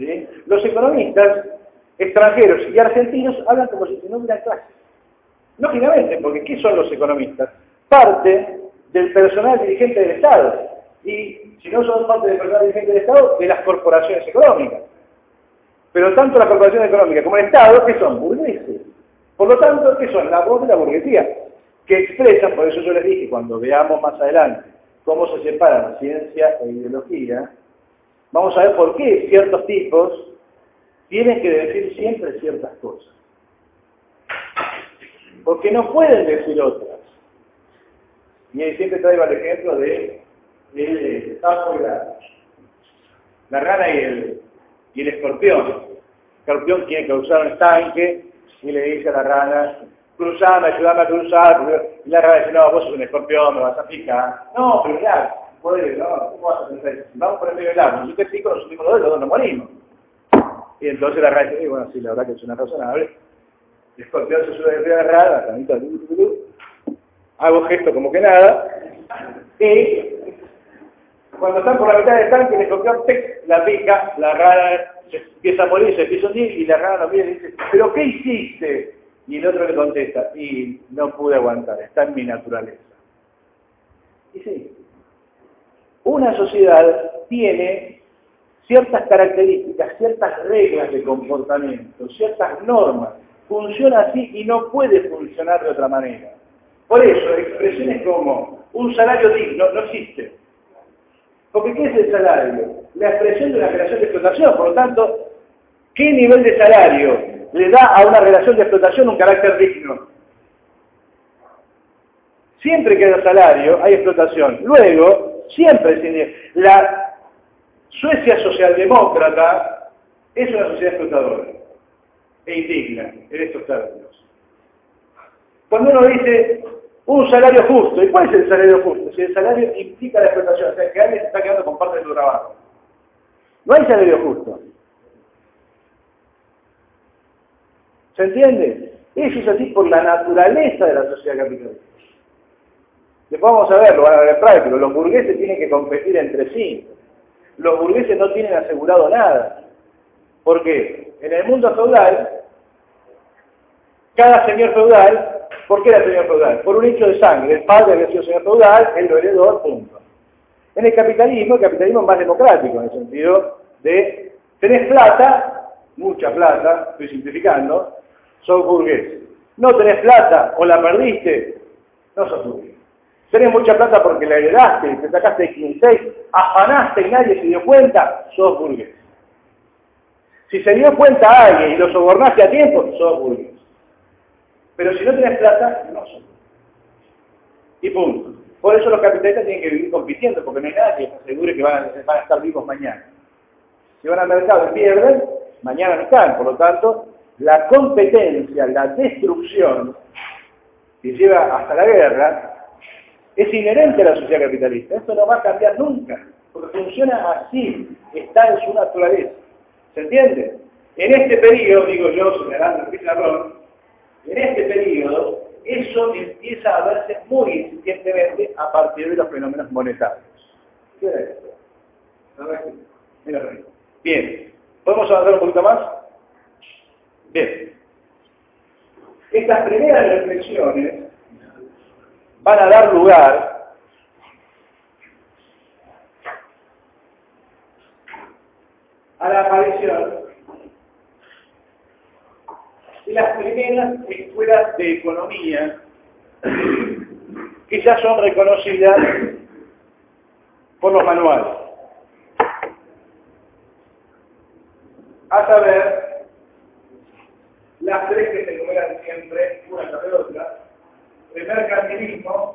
¿sí? Los economistas extranjeros y argentinos hablan como si no hubiera clase. Lógicamente, porque ¿qué son los economistas? Parte del personal dirigente del Estado. Y si no son parte del personal dirigente del Estado, de las corporaciones económicas. Pero tanto las corporaciones económicas como el Estado, ¿qué son? Burgueses. Por lo tanto, ¿qué son? La voz de la burguesía. Que expresan, por eso yo les dije, cuando veamos más adelante cómo se separan ciencia e ideología, vamos a ver por qué ciertos tipos tienen que decir siempre ciertas cosas. Porque no pueden decir otras. Y ahí siempre traigo el ejemplo de el sapo y la, la rana y el, y el escorpión. El escorpión tiene que usar un estanque y le dice a la rana, cruzame, ayúdame a cruzar. Y la rana dice, no, vos sos un escorpión, me vas a picar. No, pero mirá, podés, no, ¿cómo vas a pensar? Vamos por el medio del agua, si yo te pico, nos subimos los dos, los dos nos morimos. Y entonces la rana dice, bueno, sí, la verdad que es una razonable. El escorpión se sube de la rana, la ranita, hago gesto como que nada, y cuando están por la mitad del tanque, el escorpión ¡tec! La pica, la rana se empieza a morir, se empieza a hundir, y la rana lo mira y dice, ¿pero qué hiciste? Y el otro le contesta, y no pude aguantar, está en mi naturaleza. Y sí, una sociedad tiene ciertas características, ciertas reglas de comportamiento, ciertas normas, funciona así y no puede funcionar de otra manera. Por eso, expresiones como un salario digno no existe. Porque ¿qué es el salario? La expresión de una relación de explotación. Por lo tanto, ¿qué nivel de salario le da a una relación de explotación un carácter digno? Siempre que hay salario, hay explotación. Luego, siempre, la Suecia socialdemócrata es una sociedad explotadora e indigna en estos términos. Cuando uno dice un salario justo, ¿y cuál es el salario justo? Si el salario implica la explotación, o sea, que alguien se está quedando con parte de tu trabajo. No hay salario justo. ¿Se entiende? Eso es así por la naturaleza de la sociedad capitalista. Después vamos a ver, lo van a ver práctico, los burgueses tienen que competir entre sí. Los burgueses no tienen asegurado nada. ¿Por qué? En el mundo feudal, cada señor feudal, ¿por qué era señor feudal? Por un hecho de sangre. El padre había sido señor feudal, él lo heredó, punto. En el capitalismo, el capitalismo es más democrático, en el sentido de tenés plata, mucha plata, estoy simplificando, sos burgués. No tenés plata o la perdiste, no sos burgués. Tenés mucha plata porque la heredaste, te sacaste de quince, afanaste y nadie se dio cuenta, sos burgués. Si se dio cuenta alguien y lo sobornaste a tiempo, sos burgués. Pero si no tenés plata, no sos burgués. Y punto. Por eso los capitalistas tienen que vivir compitiendo, porque no hay nadie que asegure que van a, van a estar vivos mañana. Si van al mercado y pierden, mañana no están. Por lo tanto, la competencia, la destrucción, que lleva hasta la guerra, es inherente a la sociedad capitalista. Esto no va a cambiar nunca, porque funciona así, está en su naturaleza. ¿Se entiende? En este periodo, digo yo, señalando el pizarrón, en este periodo, eso empieza a verse muy incipientemente a partir de los fenómenos monetarios. ¿Qué era esto? Mira, bien, ¿podemos avanzar un poquito más? Bien. Estas primeras reflexiones van a dar lugar a la aparición de las primeras escuelas de economía que ya son reconocidas por los manuales. A saber, las tres que se enumeran siempre, una tras de otra: el mercantilismo,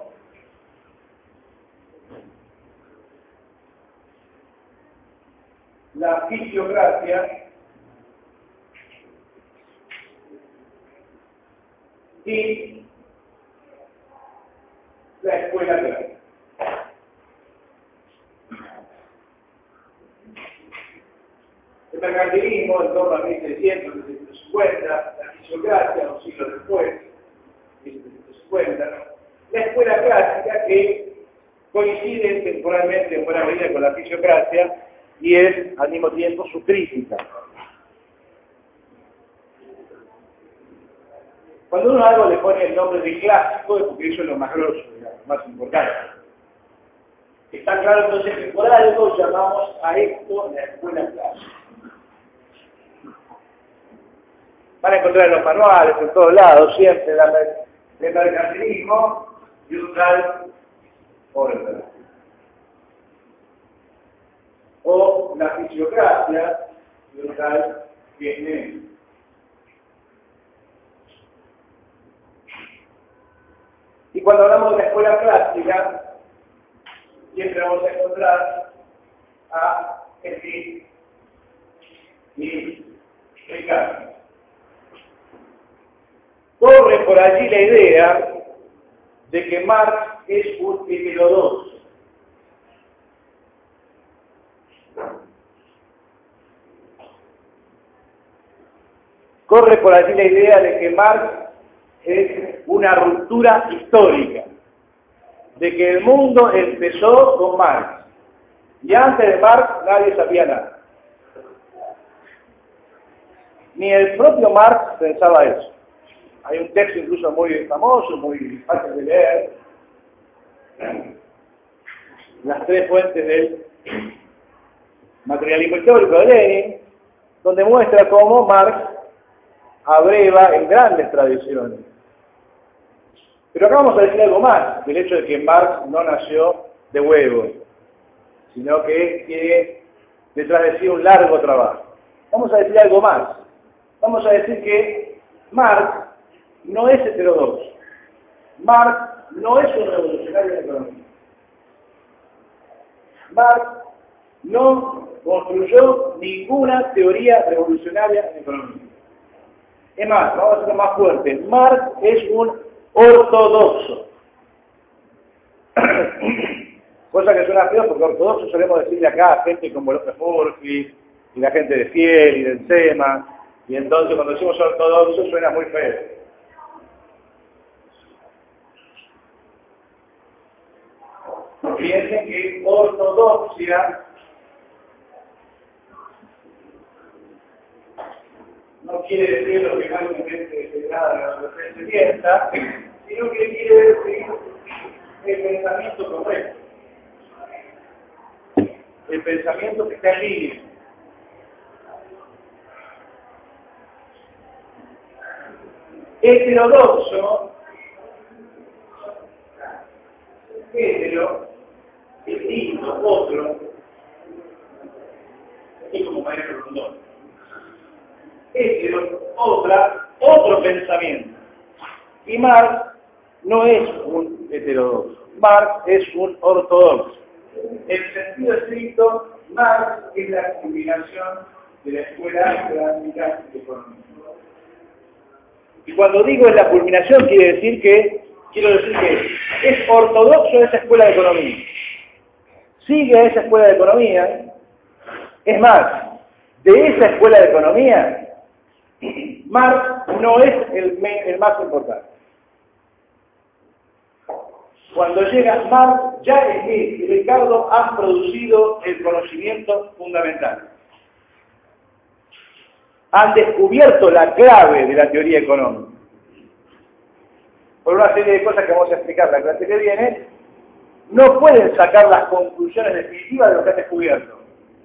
la fisiocracia y la escuela clásica. El mercantilismo, en torno a mil seiscientos, mil seiscientos cincuenta, la fisiocracia, un siglo después, mil setecientos cincuenta, la escuela clásica, que coincide temporalmente en buena medida con la fisiocracia y es al mismo tiempo su crítica. Cuando uno a algo le pone el nombre de clásico es porque eso es lo más grosso, digamos, más importante. Está claro entonces que por algo llamamos a esto la escuela clásica. Van a encontrar en los manuales, en todos lados, siempre la, el mercantilismo y un tal orden. O la fisiocracia y un tal Kirchner. Y cuando hablamos de la escuela clásica, siempre vamos a encontrar a Smith y Ricardo. Corre por allí la idea de que Marx es un heterodoxo. Corre por allí la idea de que Marx es una ruptura histórica, de que el mundo empezó con Marx, y antes de Marx nadie sabía nada. Ni el propio Marx pensaba eso. Hay un texto incluso muy famoso, muy fácil de leer, las tres fuentes del materialismo histórico de Lenin, donde muestra cómo Marx abreva en grandes tradiciones. Pero acá vamos a decir algo más, del hecho de que Marx no nació de huevo, sino que tiene detrás de sí un largo trabajo. Vamos a decir algo más. Vamos a decir que Marx no es heterodoxo. Marx no es un revolucionario en economía. Marx no construyó ninguna teoría revolucionaria en economía. Es más, vamos a hacerlo más fuerte. Marx es un ortodoxo. Cosa que suena feo porque ortodoxo solemos decirle acá a gente como López Murphy y la gente de Fiel y del SEMA, y entonces cuando decimos ortodoxo suena muy feo. Piensen que ortodoxia no quiere decir lo que más gente se nada de la se piensa, sino que quiere decir el pensamiento correcto. El pensamiento que está en línea. Heterodoxo, hetero, distinto, otro, y como maestro Rondón. Hetero, otra, otro pensamiento. Y Marx no es un heterodoxo, Marx es un ortodoxo. En sentido estricto, Marx es la combinación de la escuela clásica de economía. Y cuando digo es la culminación, quiere decir que, quiero decir que es ortodoxo esa escuela de economía. Sigue a esa escuela de economía. Es más, de esa escuela de economía, Marx no es el, el más importante. Cuando llega Marx, ya Smith y Ricardo han producido el conocimiento fundamental. Han descubierto la clave de la teoría económica. Por una serie de cosas que vamos a explicar la clase que viene, no pueden sacar las conclusiones definitivas de lo que han descubierto.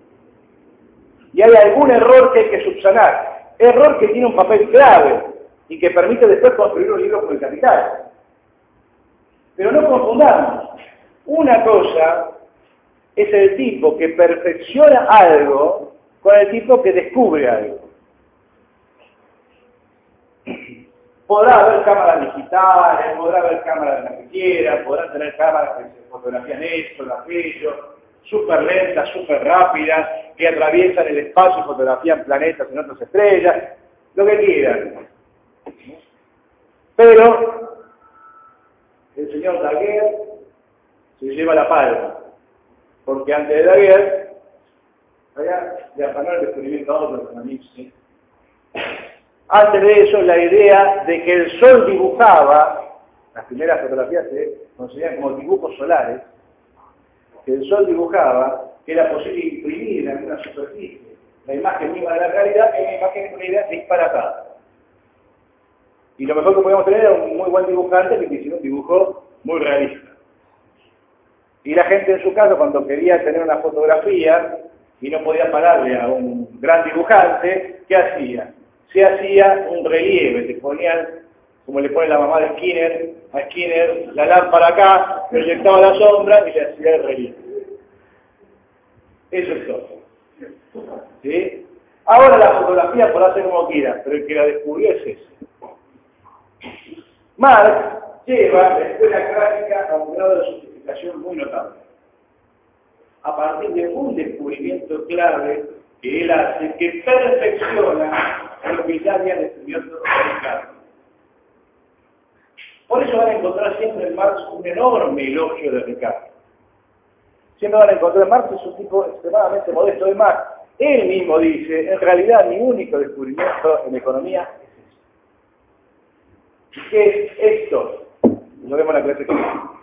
Y hay algún error que hay que subsanar. Error que tiene un papel clave y que permite después construir un libro por el capital. Pero no confundamos. Una cosa es el tipo que perfecciona algo con el tipo que descubre algo. Podrá haber cámaras digitales, podrá haber cámaras de las que quieran, podrán tener cámaras que se fotografían esto, aquello, súper lentas, súper rápidas, que atraviesan el espacio y fotografían planetas en otras estrellas, lo que quieran. Pero el señor Daguerre se lleva la palma, porque antes de Daguerre había de afanar el descubrimiento a otros economistas. Antes de eso, la idea de que el Sol dibujaba, las primeras fotografías se consideran como dibujos solares, que el Sol dibujaba, que era posible imprimir en alguna superficie la imagen misma de la realidad, es una imagen con una idea disparatada. Y lo mejor que podíamos tener era un muy buen dibujante que hiciera un dibujo muy realista. Y la gente en su caso, cuando quería tener una fotografía y no podía pagarle a un gran dibujante, ¿qué hacía? Se hacía un relieve, te ponían, como le pone la mamá de Skinner, a Skinner la lámpara acá, proyectaba la sombra y le hacía el relieve. Eso es todo. ¿Sí? Ahora la fotografía podrá hacer como quiera, pero el que la descubrió es ese. Marx lleva la escuela clásica a un grado de sofisticación muy notable. A partir de un descubrimiento clave que él hace, que perfecciona lo que ya había descubierto Ricardo. Por eso van a encontrar siempre en Marx un enorme elogio de Ricardo. Siempre van a encontrar en Marx es un tipo extremadamente modesto. Es más, él mismo dice, en realidad mi único descubrimiento en economía es eso. ¿Qué es esto? Lo vemos en la clase que viene.